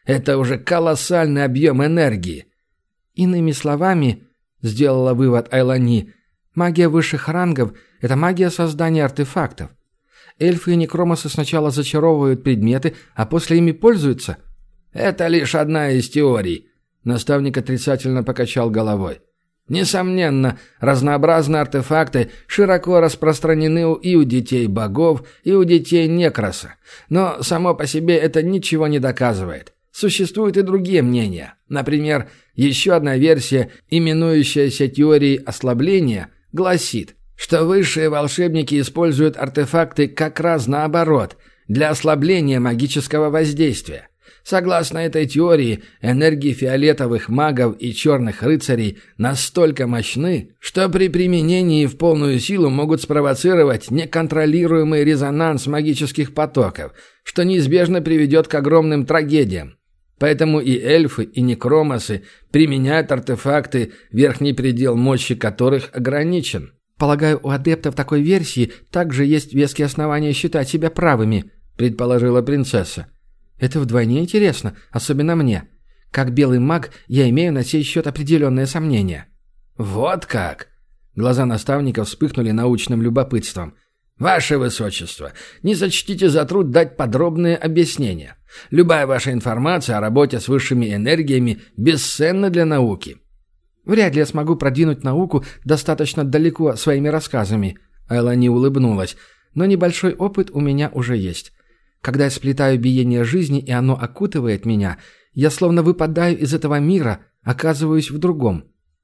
Это уже колоссальный объем энергии. Иными словами, сделала вывод Айлани, магия высших рангов – это магия создания артефактов. Эльфы и некромосы сначала зачаровывают предметы, а после ими пользуются. Это лишь одна из теорий. Наставник отрицательно покачал головой. Несомненно, разнообразные артефакты широко распространены и у детей богов, и у детей Некроса. Но само по себе это ничего не доказывает. Существуют и другие мнения. Например, еще одна версия, именующаяся теорией ослабления, гласит, что высшие волшебники используют артефакты как раз наоборот, для ослабления магического воздействия. Согласно этой теории, энергии фиолетовых магов и черных рыцарей настолько мощны, что при применении в полную силу могут спровоцировать неконтролируемый резонанс магических потоков, что неизбежно приведет к огромным трагедиям. Поэтому и эльфы, и некромосы применяют артефакты, верхний предел мощи которых ограничен. «Полагаю, у адептов такой версии также есть веские основания считать себя правыми», – предположила принцесса. «Это вдвойне интересно, особенно мне. Как белый маг, я имею на сей счет определенные сомнения». «Вот как!» Глаза наставника вспыхнули научным любопытством. «Ваше Высочество, не сочтите за труд дать подробные объяснения. Любая ваша информация о работе с высшими энергиями бесценна для науки». «Вряд ли я смогу продвинуть науку достаточно далеко своими рассказами», — Айлани улыбнулась, «но небольшой опыт у меня уже есть. Когда я сплетаю биение жизни, и оно окутывает меня, я словно выпадаю из этого мира, оказываюсь в другом.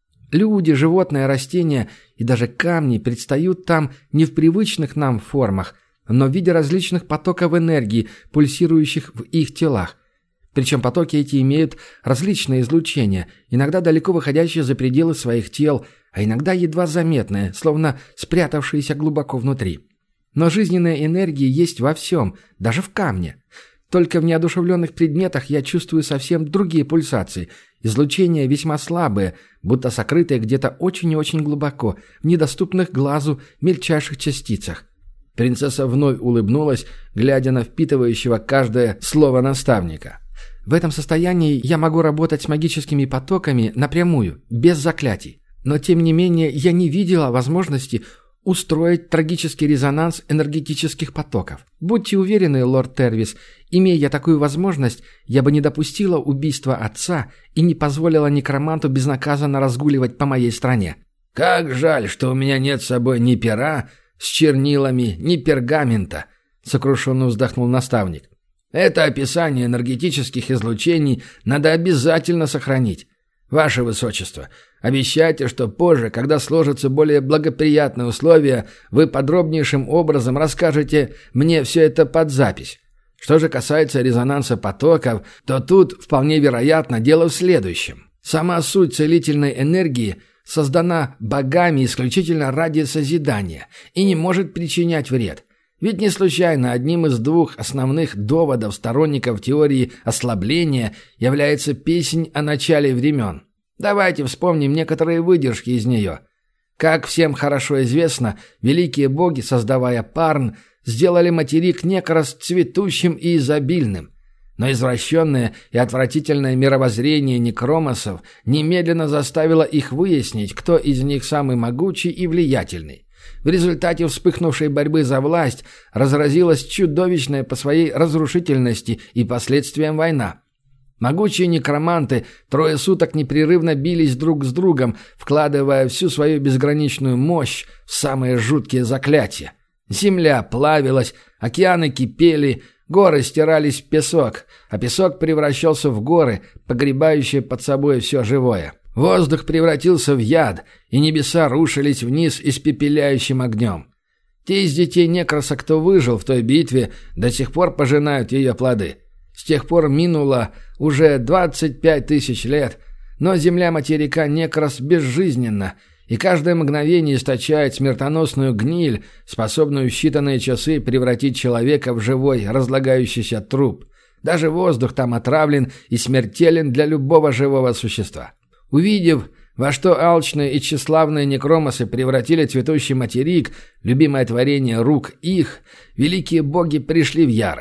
Люди, животные, растения и даже камни предстают там не в привычных нам формах, но в виде различных потоков энергии, пульсирующих в их телах. Причем потоки эти имеют различные излучения, иногда далеко выходящие за пределы своих тел, а иногда едва заметные, словно спрятавшиеся глубоко внутри. Но жизненная энергия есть во всем, даже в камне. Только в неодушевленных предметах я чувствую совсем другие пульсации. Излучения весьма слабые, будто сокрытые где-то очень и очень глубоко, в недоступных глазу мельчайших частицах. Принцесса вновь улыбнулась, глядя на впитывающего каждое слово наставника. В этом состоянии я могу работать с магическими потоками напрямую, без заклятий. Но тем не менее я не видела возможности устроить трагический резонанс энергетических потоков. Будьте уверены, лорд Тервис, имея я такую возможность, я бы не допустила убийства отца и не позволила некроманту безнаказанно разгуливать по моей стране. «Как жаль, что у меня нет с собой ни пера с чернилами, ни пергамента», — сокрушенно вздохнул наставник. «Это описание энергетических излучений надо обязательно сохранить. Ваше Высочество, обещайте, что позже, когда сложатся более благоприятные условия, вы подробнейшим образом расскажете мне все это под запись. Что же касается резонанса потоков, то тут вполне вероятно дело в следующем. Сама суть целительной энергии создана богами исключительно ради созидания и не может причинять вред. Ведь не случайно одним из двух основных доводов сторонников теории ослабления является песнь о начале времен. Давайте вспомним некоторые выдержки из нее. Как всем хорошо известно, великие боги, создавая Парн, сделали материк Некрос цветущим и изобильным. Но извращенное и отвратительное мировоззрение некромосов немедленно заставило их выяснить, кто из них самый могучий и влиятельный. В результате вспыхнувшей борьбы за власть разразилась чудовищная по своей разрушительности и последствиям война. Могучие некроманты трое суток непрерывно бились друг с другом, вкладывая всю свою безграничную мощь в самые жуткие заклятия. Земля плавилась, океаны кипели, горы стирались в песок, а песок превращался в горы, погребающие под собой все живое. Воздух превратился в яд, и небеса рушились вниз испепеляющим огнем. Те из детей Некроса, кто выжил в той битве, до сих пор пожинают ее плоды. С тех пор минуло уже двадцать пять тысяч лет, но земля материка Некрос безжизненна, и каждое мгновение источает смертоносную гниль, способную в считанные часы превратить человека в живой, разлагающийся труп. Даже воздух там отравлен и смертелен для любого живого существа. Увидев, во что алчные и тщеславные некромосы превратили цветущий материк, любимое творение рук их, великие боги пришли в ярость.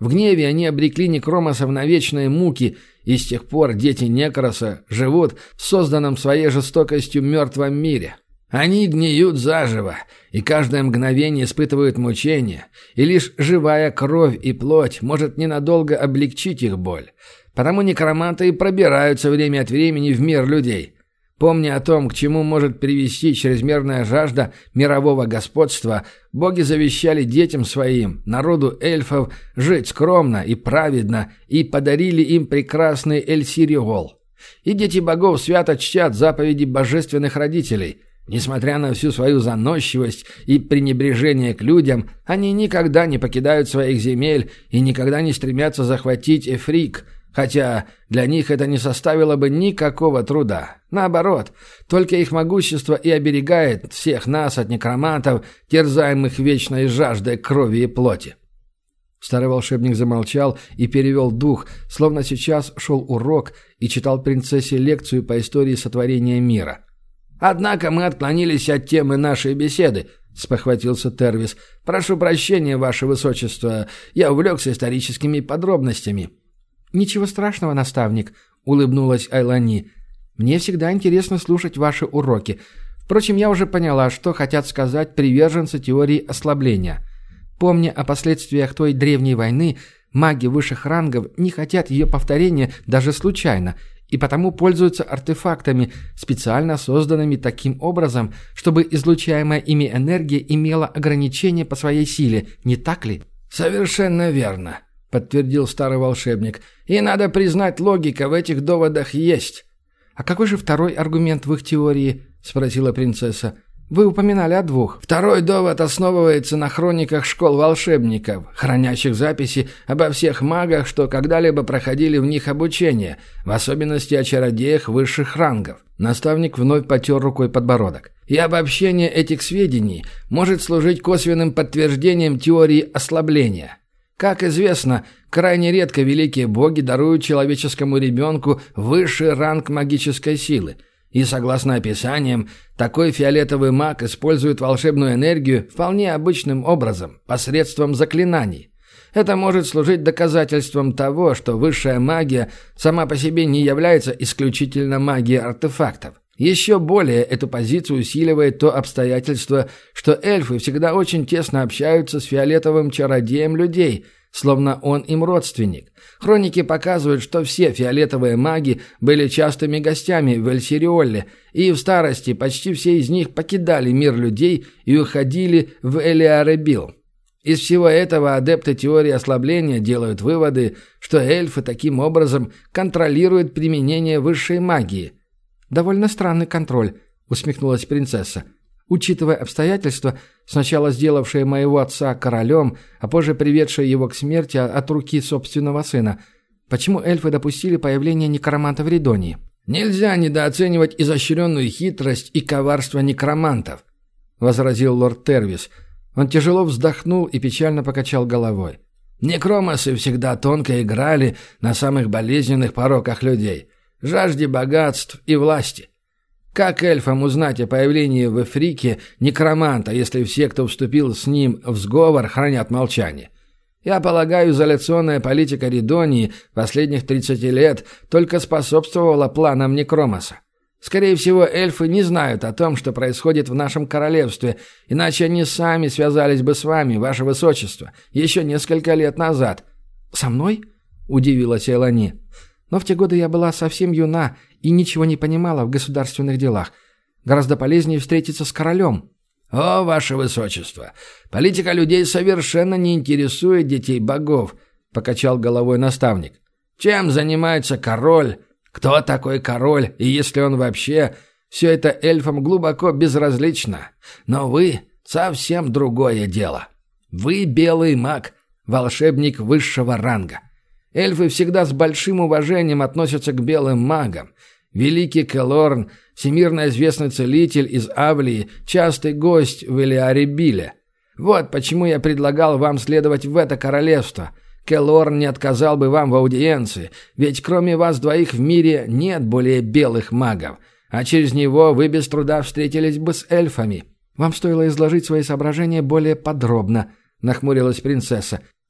В гневе они обрекли некромосов на вечные муки, и с тех пор дети Некроса живут в созданном своей жестокостью мертвом мире. Они гниют заживо, и каждое мгновение испытывают мучения, и лишь живая кровь и плоть может ненадолго облегчить их боль. Потому некроманты и пробираются время от времени в мир людей. Помня о том, к чему может привести чрезмерная жажда мирового господства, боги завещали детям своим, народу эльфов, жить скромно и праведно, и подарили им прекрасный Эльсириол. И дети богов свято чтят заповеди божественных родителей. Несмотря на всю свою заносчивость и пренебрежение к людям, они никогда не покидают своих земель и никогда не стремятся захватить Эфрик, хотя для них это не составило бы никакого труда. Наоборот, только их могущество и оберегает всех нас от некромантов, терзаемых вечной жаждой крови и плоти. Старый волшебник замолчал и перевел дух, словно сейчас шел урок и читал принцессе лекцию по истории сотворения мира. «Однако мы отклонились от темы нашей беседы», — спохватился Тервис. «Прошу прощения, ваше высочество, я увлекся историческими подробностями». «Ничего страшного, наставник», — улыбнулась Айлани. «Мне всегда интересно слушать ваши уроки. Впрочем, я уже поняла, что хотят сказать приверженцы теории ослабления. Помня о последствиях той древней войны, маги высших рангов не хотят ее повторения даже случайно, и потому пользуются артефактами, специально созданными таким образом, чтобы излучаемая ими энергия имела ограничения по своей силе, не так ли?» «Совершенно верно», — подтвердил старый волшебник. «И надо признать, логика в этих доводах есть». «А какой же второй аргумент в их теории?» — спросила принцесса. «Вы упоминали о двух». «Второй довод основывается на хрониках школ волшебников, хранящих записи обо всех магах, что когда-либо проходили в них обучение, в особенности о чародеях высших рангов». Наставник вновь потер рукой подбородок. «И обобщение этих сведений может служить косвенным подтверждением теории ослабления. Как известно, крайне редко великие боги даруют человеческому ребенку высший ранг магической силы. И, согласно описаниям, такой фиолетовый маг использует волшебную энергию вполне обычным образом, посредством заклинаний. Это может служить доказательством того, что высшая магия сама по себе не является исключительно магией артефактов. Еще более эту позицию усиливает то обстоятельство, что эльфы всегда очень тесно общаются с фиолетовым чародеем людей, словно он им родственник. Хроники показывают, что все фиолетовые маги были частыми гостями в Эльсириоле, и в старости почти все из них покидали мир людей и уходили в Элиаребил. Из всего этого адепты теории ослабления делают выводы, что эльфы таким образом контролируют применение высшей магии. «Довольно странный контроль», — усмехнулась принцесса. «Учитывая обстоятельства, сначала сделавшие моего отца королем, а позже приведшие его к смерти от руки собственного сына, почему эльфы допустили появление некроманта в Ридонии?» «Нельзя недооценивать изощренную хитрость и коварство некромантов», — возразил лорд Тервис. Он тяжело вздохнул и печально покачал головой. «Некромосы всегда тонко играли на самых болезненных пороках людей — жажде богатств и власти. Как эльфам узнать о появлении в Эфрике некроманта, если все, кто вступил с ним в сговор, хранят молчание? Я полагаю, изоляционная политика Ридонии последних тридцати лет только способствовала планам Некромоса. Скорее всего, эльфы не знают о том, что происходит в нашем королевстве, иначе они сами связались бы с вами, ваше высочество, еще несколько лет назад». «Со мной?» – удивилась Элани. «Но в те годы я была совсем юна и ничего не понимала в государственных делах. Гораздо полезнее встретиться с королем». «О, ваше высочество, политика людей совершенно не интересует детей богов», – покачал головой наставник. «Чем занимается король? Кто такой король, и если он вообще, все это эльфам глубоко безразлично. Но вы — совсем другое дело. Вы белый маг, волшебник высшего ранга. Эльфы всегда с большим уважением относятся к белым магам. Великий Келорн, всемирно известный целитель из Авлии, частый гость в Элиаребиле. Вот почему я предлагал вам следовать в это королевство. Келорн не отказал бы вам в аудиенции, ведь кроме вас двоих в мире нет более белых магов, а через него вы без труда встретились бы с эльфами». «Вам стоило изложить свои соображения более подробно», — нахмурилась принцесса.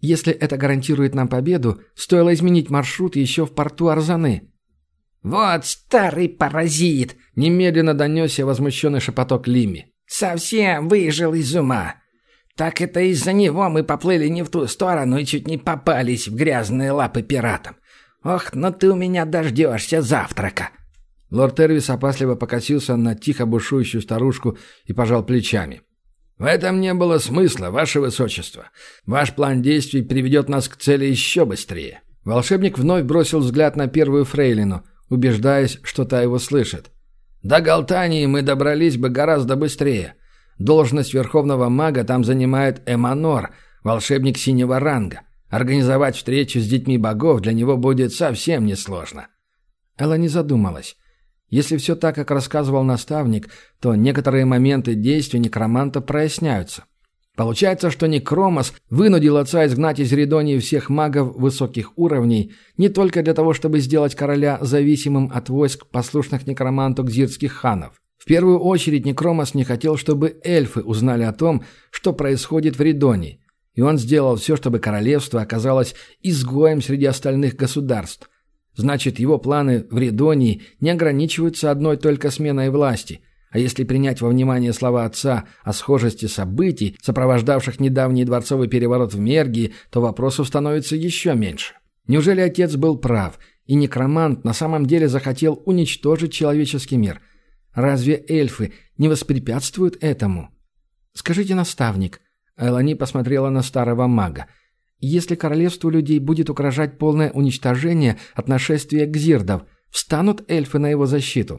Если это гарантирует нам победу, стоило изменить маршрут еще в порту Арзаны». «Вот старый паразит!» — немедленно донесся возмущенный шепоток Лимми. «Совсем выжил из ума. Так это из-за него мы поплыли не в ту сторону и чуть не попались в грязные лапы пиратам. Ох, ну ты у меня дождешься завтрака!» Лорд Эрвис опасливо покосился на тихо бушующую старушку и пожал плечами. «В этом не было смысла, ваше высочество. Ваш план действий приведет нас к цели еще быстрее». Волшебник вновь бросил взгляд на первую фрейлину, убеждаясь, что та его слышит. «До Галтании мы добрались бы гораздо быстрее. Должность верховного мага там занимает Эманор, волшебник синего ранга. Организовать встречу с детьми богов для него будет совсем несложно». Элла не задумалась. Если все так, как рассказывал наставник, то некоторые моменты действий некроманта проясняются. Получается, что Некромос вынудил отца изгнать из Ридонии всех магов высоких уровней не только для того, чтобы сделать короля зависимым от войск послушных некроманту гзирских ханов. В первую очередь Некромос не хотел, чтобы эльфы узнали о том, что происходит в Ридонии, и он сделал все, чтобы королевство оказалось изгоем среди остальных государств. Значит, его планы в Ридонии не ограничиваются одной только сменой власти, а если принять во внимание слова отца о схожести событий, сопровождавших недавний дворцовый переворот в Мергии, то вопросов становится еще меньше. Неужели отец был прав, и некромант на самом деле захотел уничтожить человеческий мир? Разве эльфы не воспрепятствуют этому? «Скажите, наставник», — Элани посмотрела на старого мага, «если королевству людей будет угрожать полное уничтожение от нашествия гзирдов, встанут эльфы на его защиту?»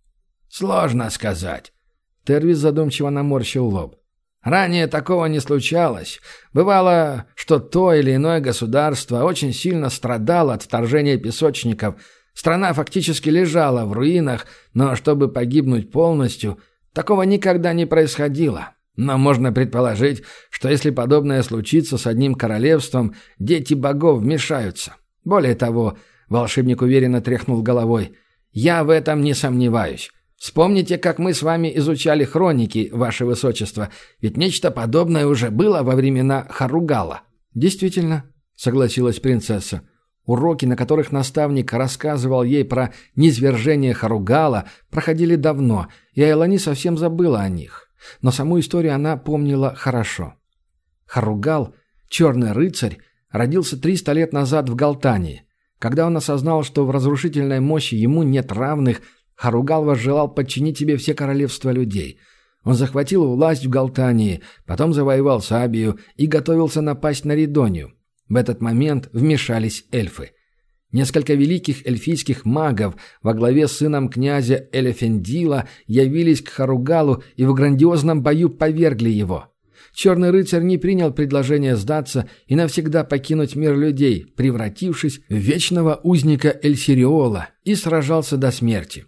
«Сложно сказать». Тервис задумчиво наморщил лоб. «Ранее такого не случалось. Бывало, что то или иное государство очень сильно страдало от вторжения песочников. Страна фактически лежала в руинах, но чтобы погибнуть полностью, такого никогда не происходило. Но можно предположить, что если подобное случится с одним королевством, дети богов вмешаются. Более того, волшебник уверенно тряхнул головой, я в этом не сомневаюсь. Вспомните, как мы с вами изучали хроники, ваше высочество, ведь нечто подобное уже было во времена Харугала». «Действительно», — согласилась принцесса. Уроки, на которых наставник рассказывал ей про низвержение Харугала, проходили давно, и Айлани совсем забыла о них. Но саму историю она помнила хорошо. Харугал, черный рыцарь, родился триста лет назад в Галтании. Когда он осознал, что в разрушительной мощи ему нет равных, Харугал возжелал подчинить себе все королевства людей. Он захватил власть в Галтании, потом завоевал Сабию и готовился напасть на Ридонию. В этот момент вмешались эльфы. Несколько великих эльфийских магов во главе с сыном князя Элефендила явились к Харугалу и в грандиозном бою повергли его. Черный рыцарь не принял предложение сдаться и навсегда покинуть мир людей, превратившись в вечного узника Эльсириола, и сражался до смерти.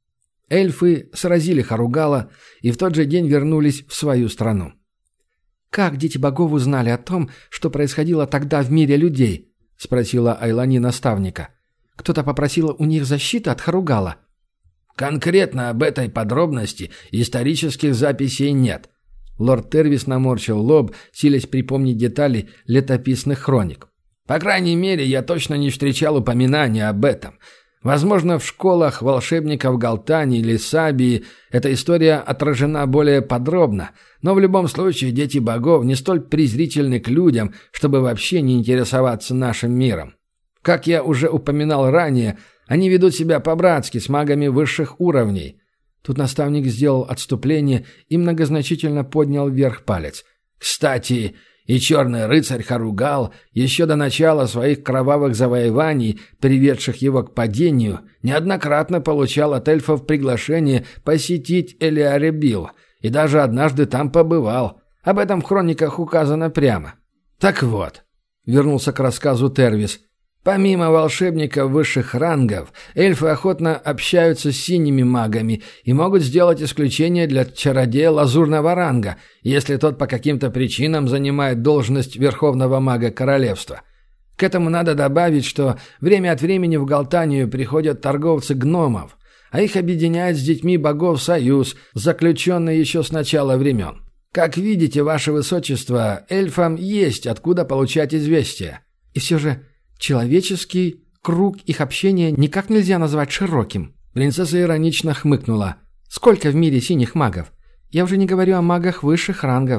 Эльфы сразили Харугала и в тот же день вернулись в свою страну. «Как дети богов узнали о том, что происходило тогда в мире людей?» — спросила Айлани наставника. «Кто-то попросил у них защиты от Харугала?» «Конкретно об этой подробности исторических записей нет». Лорд Тервис наморщил лоб, силясь припомнить детали летописных хроник. «По крайней мере, я точно не встречал упоминания об этом. Возможно, в школах волшебников Галтании или Сабии эта история отражена более подробно, но в любом случае дети богов не столь презрительны к людям, чтобы вообще не интересоваться нашим миром. Как я уже упоминал ранее, они ведут себя по-братски с магами высших уровней». Тут наставник сделал отступление и многозначительно поднял вверх палец. «Кстати, и черный рыцарь Харугал еще до начала своих кровавых завоеваний, приведших его к падению, неоднократно получал от эльфов приглашение посетить Элиаребил, и даже однажды там побывал. Об этом в хрониках указано прямо. Так вот», — вернулся к рассказу Тервис, «помимо волшебников высших рангов, эльфы охотно общаются с синими магами и могут сделать исключение для чародея лазурного ранга, если тот по каким-то причинам занимает должность верховного мага королевства. К этому надо добавить, что время от времени в Галтанию приходят торговцы гномов, а их объединяет с детьми богов союз, заключенный еще с начала времен. Как видите, ваше высочество, эльфам есть откуда получать известия». «И все же человеческий круг их общения никак нельзя назвать широким». Принцесса иронично хмыкнула. «Сколько в мире синих магов? Я уже не говорю о магах высших рангов».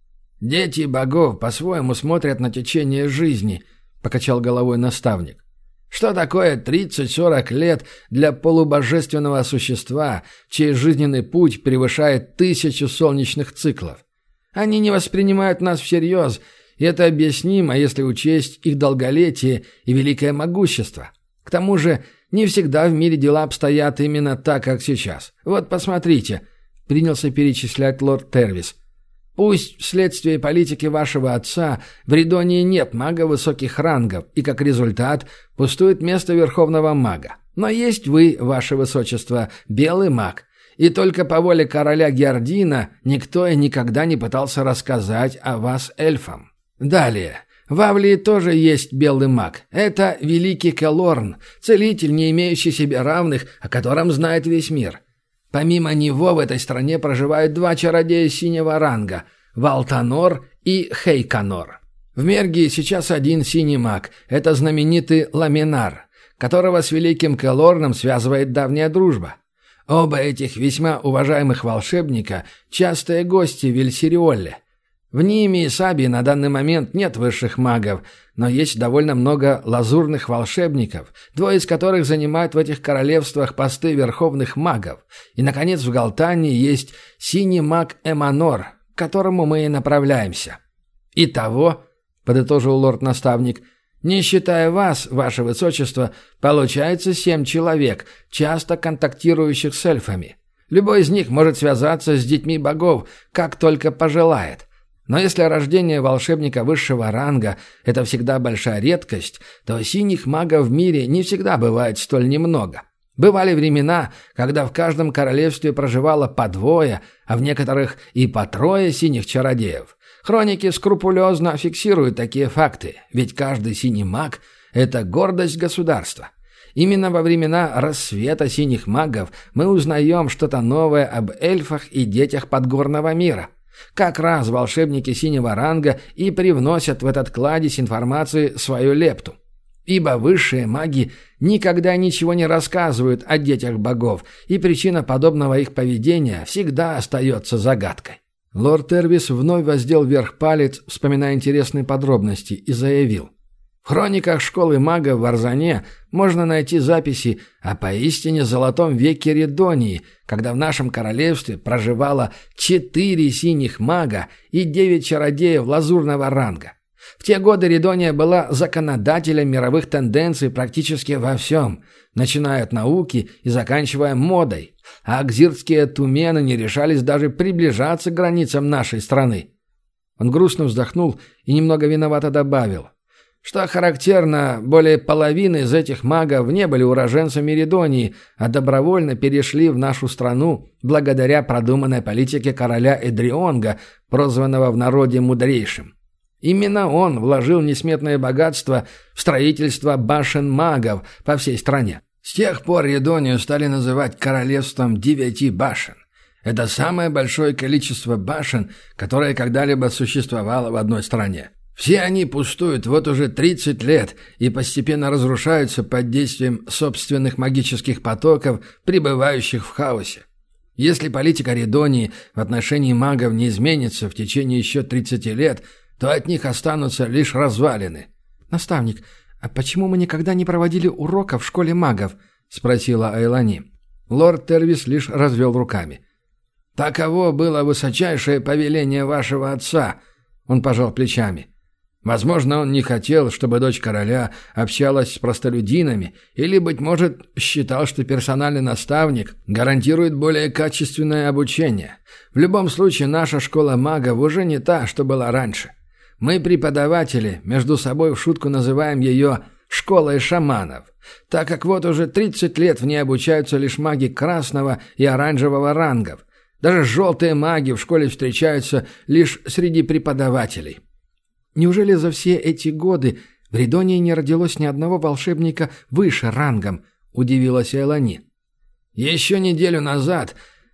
«Дети богов по-своему смотрят на течение жизни», — покачал головой наставник. «Что такое тридцать-сорок лет для полубожественного существа, чей жизненный путь превышает тысячу солнечных циклов? Они не воспринимают нас всерьез, и это объяснимо, если учесть их долголетие и великое могущество. К тому же, не всегда в мире дела обстоят именно так, как сейчас. Вот посмотрите», — принялся перечислять лорд Тервис. «Пусть вследствие политики вашего отца в Ридонии нет мага высоких рангов, и как результат пустует место верховного мага. Но есть вы, ваше высочество, белый маг, и только по воле короля Геордина никто и никогда не пытался рассказать о вас эльфам. Далее. В Авлии тоже есть белый маг. Это великий Келорн, целитель, не имеющий себе равных, о котором знает весь мир. Помимо него в этой стране проживают два чародея синего ранга – Валтанор и Хейканор. В Мергии сейчас один синий маг – это знаменитый Ламинар, которого с великим Келорном связывает давняя дружба. Оба этих весьма уважаемых волшебника – частые гости в Вильсириолле. В Ниме и Сабии на данный момент нет высших магов, но есть довольно много лазурных волшебников, двое из которых занимают в этих королевствах посты верховных магов. И, наконец, в Галтании есть синий маг Эманор, к которому мы и направляемся. «Итого», — подытожил лорд-наставник, — «не считая вас, ваше высочество, получается семь человек, часто контактирующих с эльфами. Любой из них может связаться с детьми богов, как только пожелает». Но если рождение волшебника высшего ранга – это всегда большая редкость, то синих магов в мире не всегда бывает столь немного. Бывали времена, когда в каждом королевстве проживало по двое, а в некоторых и по трое синих чародеев. Хроники скрупулезно фиксируют такие факты, ведь каждый синий маг – это гордость государства. Именно во времена рассвета синих магов мы узнаем что-то новое об эльфах и детях подгорного мира. Как раз волшебники синего ранга и привносят в этот кладезь информации свою лепту. Ибо высшие маги никогда ничего не рассказывают о детях богов, и причина подобного их поведения всегда остается загадкой. Лорд Тервис вновь воздел вверх палец, вспоминая интересные подробности, и заявил. В хрониках школы магов в Арзане можно найти записи о поистине золотом веке Ридонии, когда в нашем королевстве проживало четыре синих мага и девять чародеев лазурного ранга. В те годы Ридония была законодателем мировых тенденций практически во всем, начиная от науки и заканчивая модой, а акзирские тумены не решались даже приближаться к границам нашей страны. Он грустно вздохнул и немного виновато добавил. Что характерно, более половины из этих магов не были уроженцами Ридонии, а добровольно перешли в нашу страну благодаря продуманной политике короля Эдрионга, прозванного в народе мудрейшим. Именно он вложил несметное богатство в строительство башен магов по всей стране. С тех пор Ридонию стали называть королевством девяти башен. Это самое большое количество башен, которое когда-либо существовало в одной стране. Все они пустуют вот уже тридцать лет и постепенно разрушаются под действием собственных магических потоков, пребывающих в хаосе. Если политика Ридонии в отношении магов не изменится в течение еще тридцати лет, то от них останутся лишь развалины. «Наставник, а почему мы никогда не проводили уроков в школе магов?» — спросила Айлани. Лорд Тервис лишь развел руками. «Таково было высочайшее повеление вашего отца», — он пожал плечами. Возможно, он не хотел, чтобы дочь короля общалась с простолюдинами, или, быть может, считал, что персональный наставник гарантирует более качественное обучение. В любом случае, наша школа магов уже не та, что была раньше. Мы, преподаватели, между собой в шутку называем ее «школой шаманов», так как вот уже тридцать лет в ней обучаются лишь маги красного и оранжевого рангов. Даже желтые маги в школе встречаются лишь среди преподавателей. Неужели за все эти годы в Ридонии не родилось ни одного волшебника выше рангом? Удивилась Элани. Еще неделю назад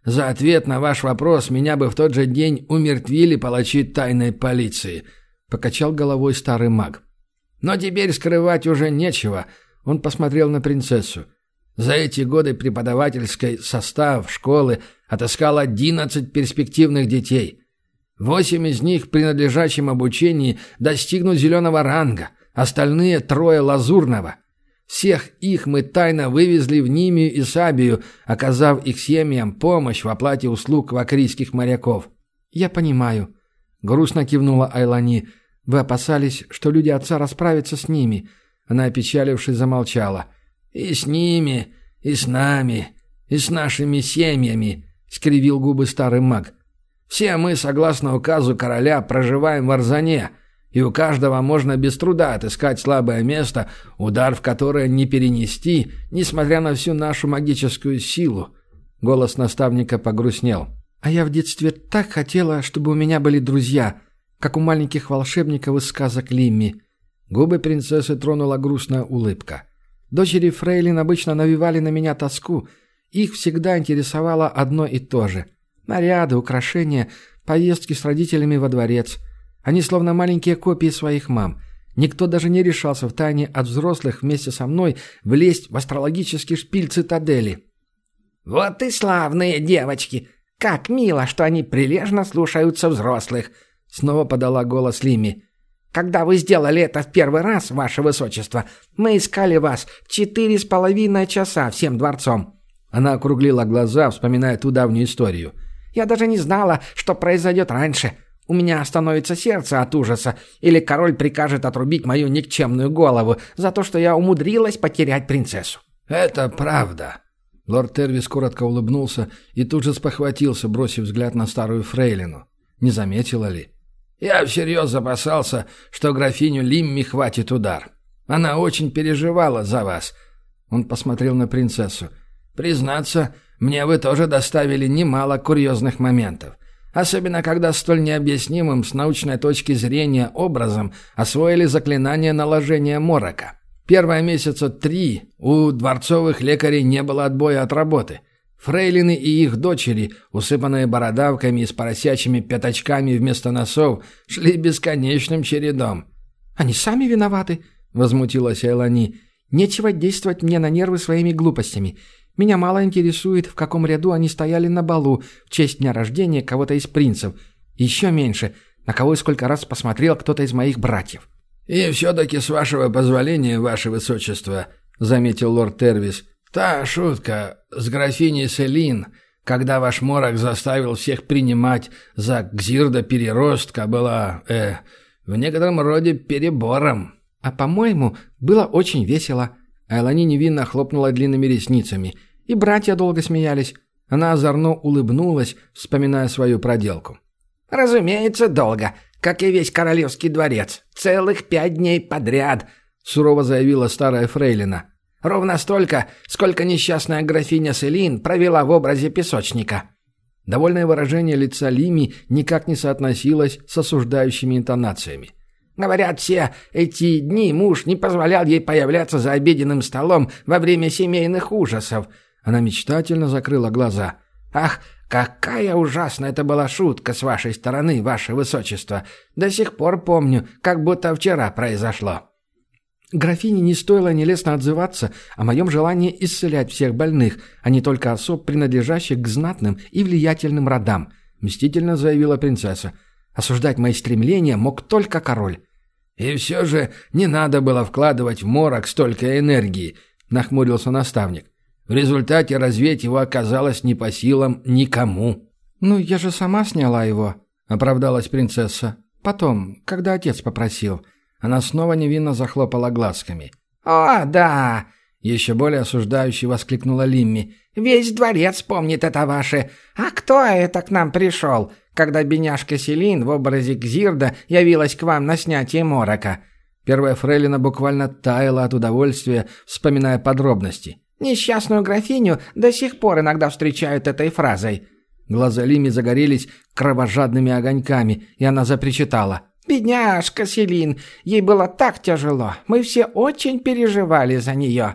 За ответ на ваш вопрос меня бы в тот же день умертвили палачи тайной полиции», — покачал головой старый маг. «Но теперь скрывать уже нечего», — он посмотрел на принцессу. «За эти годы преподавательский состав школы отыскал одиннадцать перспективных детей. Восемь из них при надлежащем обучении достигнут зеленого ранга, остальные трое лазурного. Всех их мы тайно вывезли в Нимию и Сабию, оказав их семьям помощь в оплате услуг вакрийских моряков». «Я понимаю», — грустно кивнула Айлани. «Вы опасались, что люди отца расправятся с ними». Она, опечалившись, замолчала. «И с ними, и с нами, и с нашими семьями», — скривил губы старый маг. «Все мы, согласно указу короля, проживаем в Арзане, и у каждого можно без труда отыскать слабое место, удар в которое не перенести, несмотря на всю нашу магическую силу». Голос наставника погрустнел. «А я в детстве так хотела, чтобы у меня были друзья, как у маленьких волшебников из сказок Лимми». Губы принцессы тронула грустная улыбка. «Дочери фрейлин обычно навевали на меня тоску. Их всегда интересовало одно и то же. Наряды, украшения, поездки с родителями во дворец. Они словно маленькие копии своих мам. Никто даже не решался втайне от взрослых вместе со мной влезть в астрологический шпиль цитадели». «Вот и славные девочки! Как мило, что они прилежно слушаются взрослых!» Снова подала голос Лимми. «Когда вы сделали это в первый раз, ваше высочество, мы искали вас четыре с половиной часа всем дворцом». Она округлила глаза, вспоминая ту давнюю историю. «Я даже не знала, что произойдет раньше. У меня остановится сердце от ужаса, или король прикажет отрубить мою никчемную голову за то, что я умудрилась потерять принцессу». «Это правда». Лорд Тервис коротко улыбнулся и тут же спохватился, бросив взгляд на старую фрейлину. Не заметила ли? «Я всерьез опасался, что графиню Лимми хватит удар. Она очень переживала за вас». Он посмотрел на принцессу. «Признаться, мне вы тоже доставили немало курьезных моментов. Особенно, когда столь необъяснимым с научной точки зрения образом освоили заклинание наложения морока. Первые месяца три у дворцовых лекарей не было отбоя от работы. Фрейлины и их дочери, усыпанные бородавками и с поросячьими пятачками вместо носов, шли бесконечным чередом». «Они сами виноваты», — возмутилась Айлани. «Нечего действовать мне на нервы своими глупостями. Меня мало интересует, в каком ряду они стояли на балу в честь дня рождения кого-то из принцев. Еще меньше, на кого и сколько раз посмотрел кто-то из моих братьев». «И все-таки, с вашего позволения, ваше высочество», — заметил лорд Тервис, — «та шутка с графиней Селин, когда ваш морок заставил всех принимать за Гзирда-переростка, была, э, в некотором роде перебором». «А, по-моему, было очень весело». Айлани невинно хлопнула длинными ресницами. И братья долго смеялись. Она озорно улыбнулась, вспоминая свою проделку. «Разумеется, долго, как и весь королевский дворец. Целых пять дней подряд», — сурово заявила старая фрейлина. «Ровно столько, сколько несчастная графиня Селин провела в образе песочника». Довольное выражение лица Лими никак не соотносилось с осуждающими интонациями. «Говорят, все эти дни муж не позволял ей появляться за обеденным столом во время семейных ужасов». Она мечтательно закрыла глаза. «Ах, какая ужасная это была шутка с вашей стороны, ваше высочество! До сих пор помню, как будто вчера произошло». «Графине не стоило нелестно отзываться о моем желании исцелять всех больных, а не только особ, принадлежащих к знатным и влиятельным родам», — мстительно заявила принцесса. «Осуждать мои стремления мог только король». «И все же не надо было вкладывать в морок столько энергии», — нахмурился наставник. «В результате развеять его оказалось не по силам никому». «Ну, я же сама сняла его», — оправдалась принцесса. «Потом, когда отец попросил». Она снова невинно захлопала глазками. «О, да!» — еще более осуждающе воскликнула Лимми. «Весь дворец помнит это ваше. А кто это к нам пришел, когда бедняжка Селин в образе Гзирда явилась к вам на снятие морока?» Первая фрейлина буквально таяла от удовольствия, вспоминая подробности. «Несчастную графиню до сих пор иногда встречают этой фразой». Глаза Лимми загорелись кровожадными огоньками, и она запричитала. «Бедняжка Селин, ей было так тяжело. Мы все очень переживали за нее».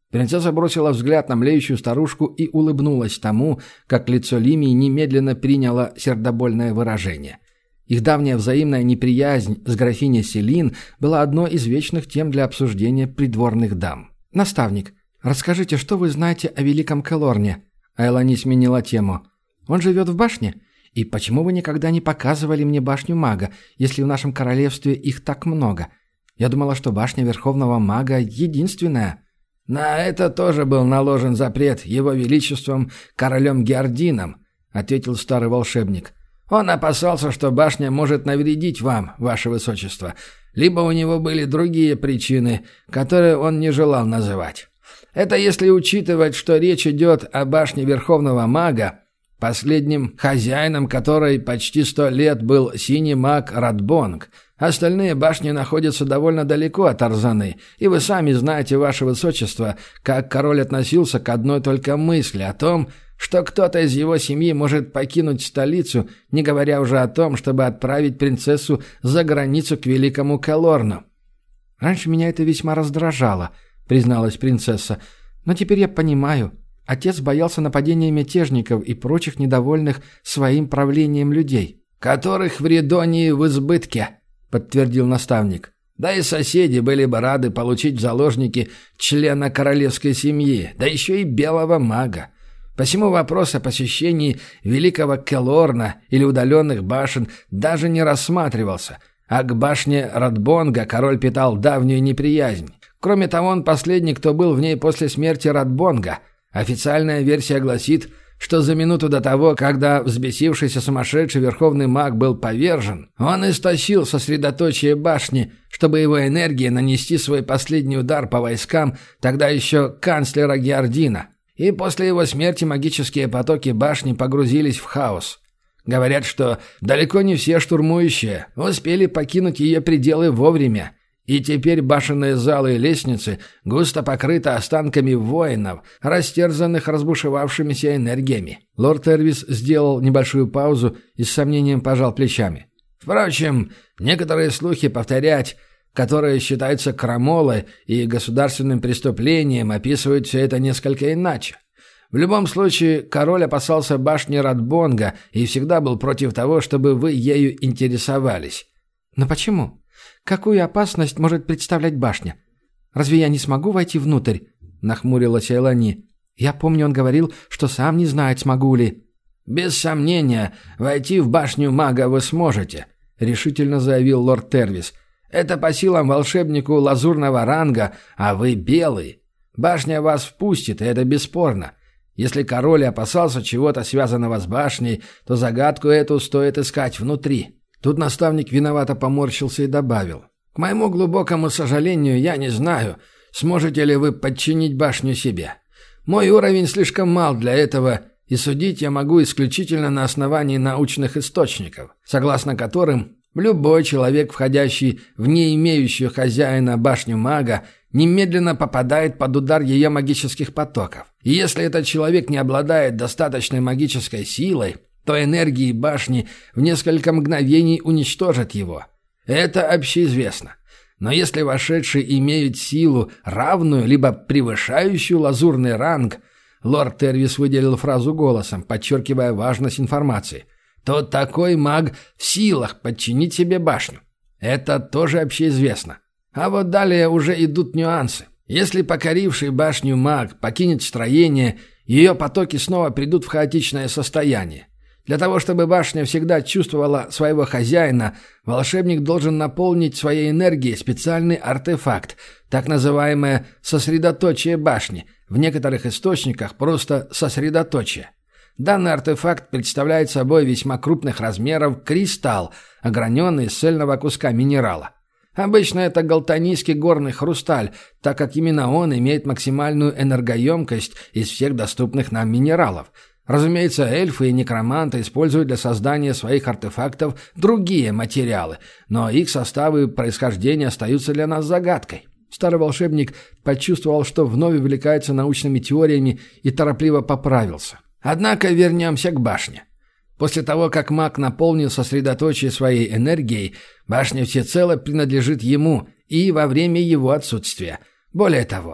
Принцесса бросила взгляд на млеющую старушку и улыбнулась тому, как лицо Лимии немедленно приняло сердобольное выражение. Их давняя взаимная неприязнь с графиней Селин была одной из вечных тем для обсуждения придворных дам. «Наставник, расскажите, что вы знаете о великом Келорне?» Айлани сменила тему. «Он живет в башне? И почему вы никогда не показывали мне башню мага, если в нашем королевстве их так много? Я думала, что башня Верховного Мага единственная». «На это тоже был наложен запрет его величеством королем Геордином», — ответил старый волшебник. «Он опасался, что башня может навредить вам, ваше высочество, либо у него были другие причины, которые он не желал называть. Это если учитывать, что речь идет о башне Верховного Мага, последним хозяином которой почти сто лет был синий маг Радбонг. Остальные башни находятся довольно далеко от Арзаны, и вы сами знаете, ваше высочество, как король относился к одной только мысли о том, что кто-то из его семьи может покинуть столицу, не говоря уже о том, чтобы отправить принцессу за границу к великому Келорну». «Раньше меня это весьма раздражало», — призналась принцесса, — «но теперь я понимаю. Отец боялся нападения мятежников и прочих недовольных своим правлением людей». «Которых в Ридонии в избытке», — подтвердил наставник. «Да и соседи были бы рады получить в заложники члена королевской семьи, да еще и белого мага. Посему вопрос о посещении великого Келорна или удаленных башен даже не рассматривался, а к башне Радбонга король питал давнюю неприязнь. Кроме того, он последний, кто был в ней после смерти Радбонга. Официальная версия гласит, что за минуту до того, когда взбесившийся сумасшедший верховный маг был повержен, он истощил сосредоточие башни, чтобы его энергией нанести свой последний удар по войскам тогда еще канцлера Геордина. И после его смерти магические потоки башни погрузились в хаос. Говорят, что далеко не все штурмующие успели покинуть ее пределы вовремя, и теперь башенные залы и лестницы густо покрыты останками воинов, растерзанных разбушевавшимися энергиями. Лорд Эрвис сделал небольшую паузу и с сомнением пожал плечами. Впрочем, некоторые слухи повторять, которые считаются крамолой и государственным преступлением, описывают все это несколько иначе. В любом случае, король опасался башни Радбонга и всегда был против того, чтобы вы ею интересовались. «Но почему? Какую опасность может представлять башня? Разве я не смогу войти внутрь?» — нахмурилась Айлани. «Я помню, он говорил, что сам не знает, смогу ли». «Без сомнения, войти в башню мага вы сможете», — решительно заявил лорд Тервис. «Это по силам волшебнику лазурного ранга, а вы белый. Башня вас впустит, и это бесспорно. Если король опасался чего-то связанного с башней, то загадку эту стоит искать внутри». Тут наставник виновато поморщился и добавил: «К моему глубокому сожалению, я не знаю, сможете ли вы подчинить башню себе. Мой уровень слишком мал для этого, и судить я могу исключительно на основании научных источников, согласно которым любой человек, входящий в не имеющую хозяина башню мага, немедленно попадает под удар ее магических потоков. И если этот человек не обладает достаточной магической силой, то энергии башни в несколько мгновений уничтожат его. Это общеизвестно. Но если вошедшие имеют силу, равную либо превышающую лазурный ранг, лорд Тервис выделил фразу голосом, подчеркивая важность информации, то такой маг в силах подчинить себе башню. Это тоже общеизвестно. А вот далее уже идут нюансы. Если покоривший башню маг покинет строение, ее потоки снова придут в хаотичное состояние. Для того, чтобы башня всегда чувствовала своего хозяина, волшебник должен наполнить своей энергией специальный артефакт, так называемое «сосредоточие башни», в некоторых источниках просто «сосредоточие». Данный артефакт представляет собой весьма крупных размеров кристалл, ограненный из цельного куска минерала. Обычно это галтонийский горный хрусталь, так как именно он имеет максимальную энергоемкость из всех доступных нам минералов. Разумеется, эльфы и некроманты используют для создания своих артефактов другие материалы, но их составы и происхождение остаются для нас загадкой. Старый волшебник почувствовал, что вновь увлекается научными теориями и торопливо поправился. Однако вернемся к башне. После того, как маг наполнил сосредоточие своей энергией, башня всецело принадлежит ему и во время его отсутствия. Более того,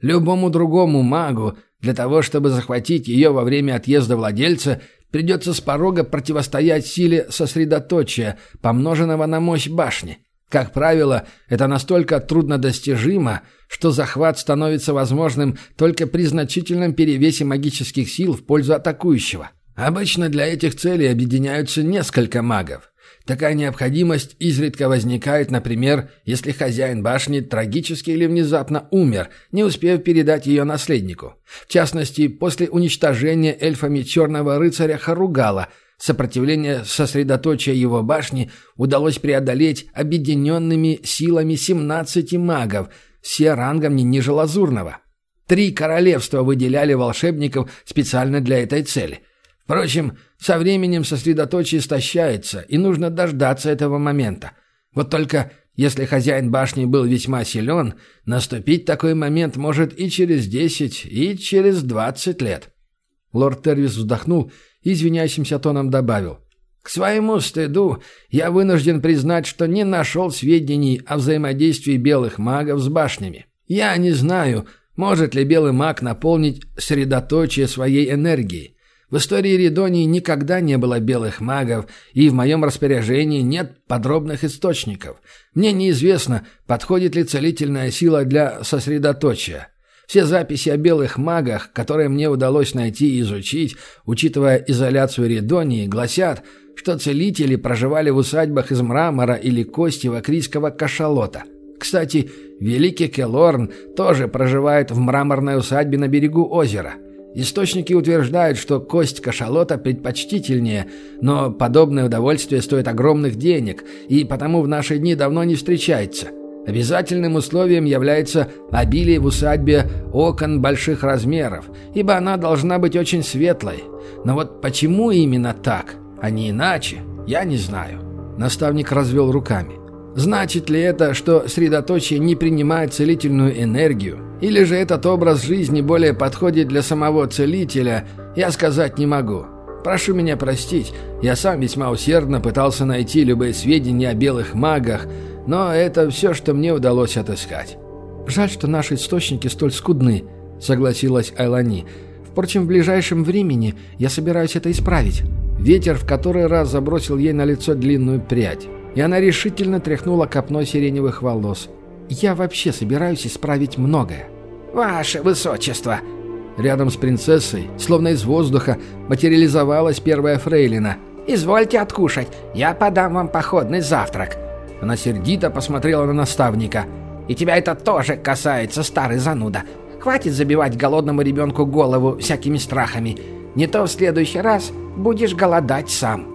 Любому другому магу для того, чтобы захватить ее во время отъезда владельца, придется с порога противостоять силе сосредоточия, помноженного на мощь башни. Как правило, это настолько труднодостижимо, что захват становится возможным только при значительном перевесе магических сил в пользу атакующего. Обычно для этих целей объединяются несколько магов. Такая необходимость изредка возникает, например, если хозяин башни трагически или внезапно умер, не успев передать ее наследнику. В частности, после уничтожения эльфами черного рыцаря Харугала сопротивление сосредоточия его башни удалось преодолеть объединенными силами семнадцати магов, все рангом не ниже лазурного. Три королевства выделяли волшебников специально для этой цели. Впрочем, со временем сосредоточие истощается, и нужно дождаться этого момента. Вот только если хозяин башни был весьма силен, наступить такой момент может и через десять, и через двадцать лет. Лорд Тервис вздохнул и извиняющимся тоном добавил. «К своему стыду я вынужден признать, что не нашел сведений о взаимодействии белых магов с башнями. Я не знаю, может ли белый маг наполнить средоточие своей энергией. В истории Ридонии никогда не было белых магов, и в моем распоряжении нет подробных источников. Мне неизвестно, подходит ли целительная сила для сосредоточия. Все записи о белых магах, которые мне удалось найти и изучить, учитывая изоляцию Ридонии, гласят, что целители проживали в усадьбах из мрамора или кости вакрийского кашалота. Кстати, великий Келорн тоже проживает в мраморной усадьбе на берегу озера. Источники утверждают, что кость кашалота предпочтительнее, но подобное удовольствие стоит огромных денег и потому в наши дни давно не встречается. Обязательным условием является обилие в усадьбе окон больших размеров, ибо она должна быть очень светлой. Но вот почему именно так, а не иначе, я не знаю. Наставник развел руками. Значит ли это, что средоточие не принимает целительную энергию? Или же этот образ жизни более подходит для самого целителя, я сказать не могу. Прошу меня простить, я сам весьма усердно пытался найти любые сведения о белых магах, но это все, что мне удалось отыскать. «Жаль, что наши источники столь скудны», — согласилась Айлани. «Впрочем, в ближайшем времени я собираюсь это исправить». Ветер в который раз забросил ей на лицо длинную прядь, и она решительно тряхнула копной сиреневых волос. «Я вообще собираюсь исправить многое». «Ваше высочество!» Рядом с принцессой, словно из воздуха, материализовалась первая фрейлина. «Извольте откушать, я подам вам походный завтрак». Она сердито посмотрела на наставника. «И тебя это тоже касается, старый зануда. Хватит забивать голодному ребенку голову всякими страхами. Не то в следующий раз будешь голодать сам».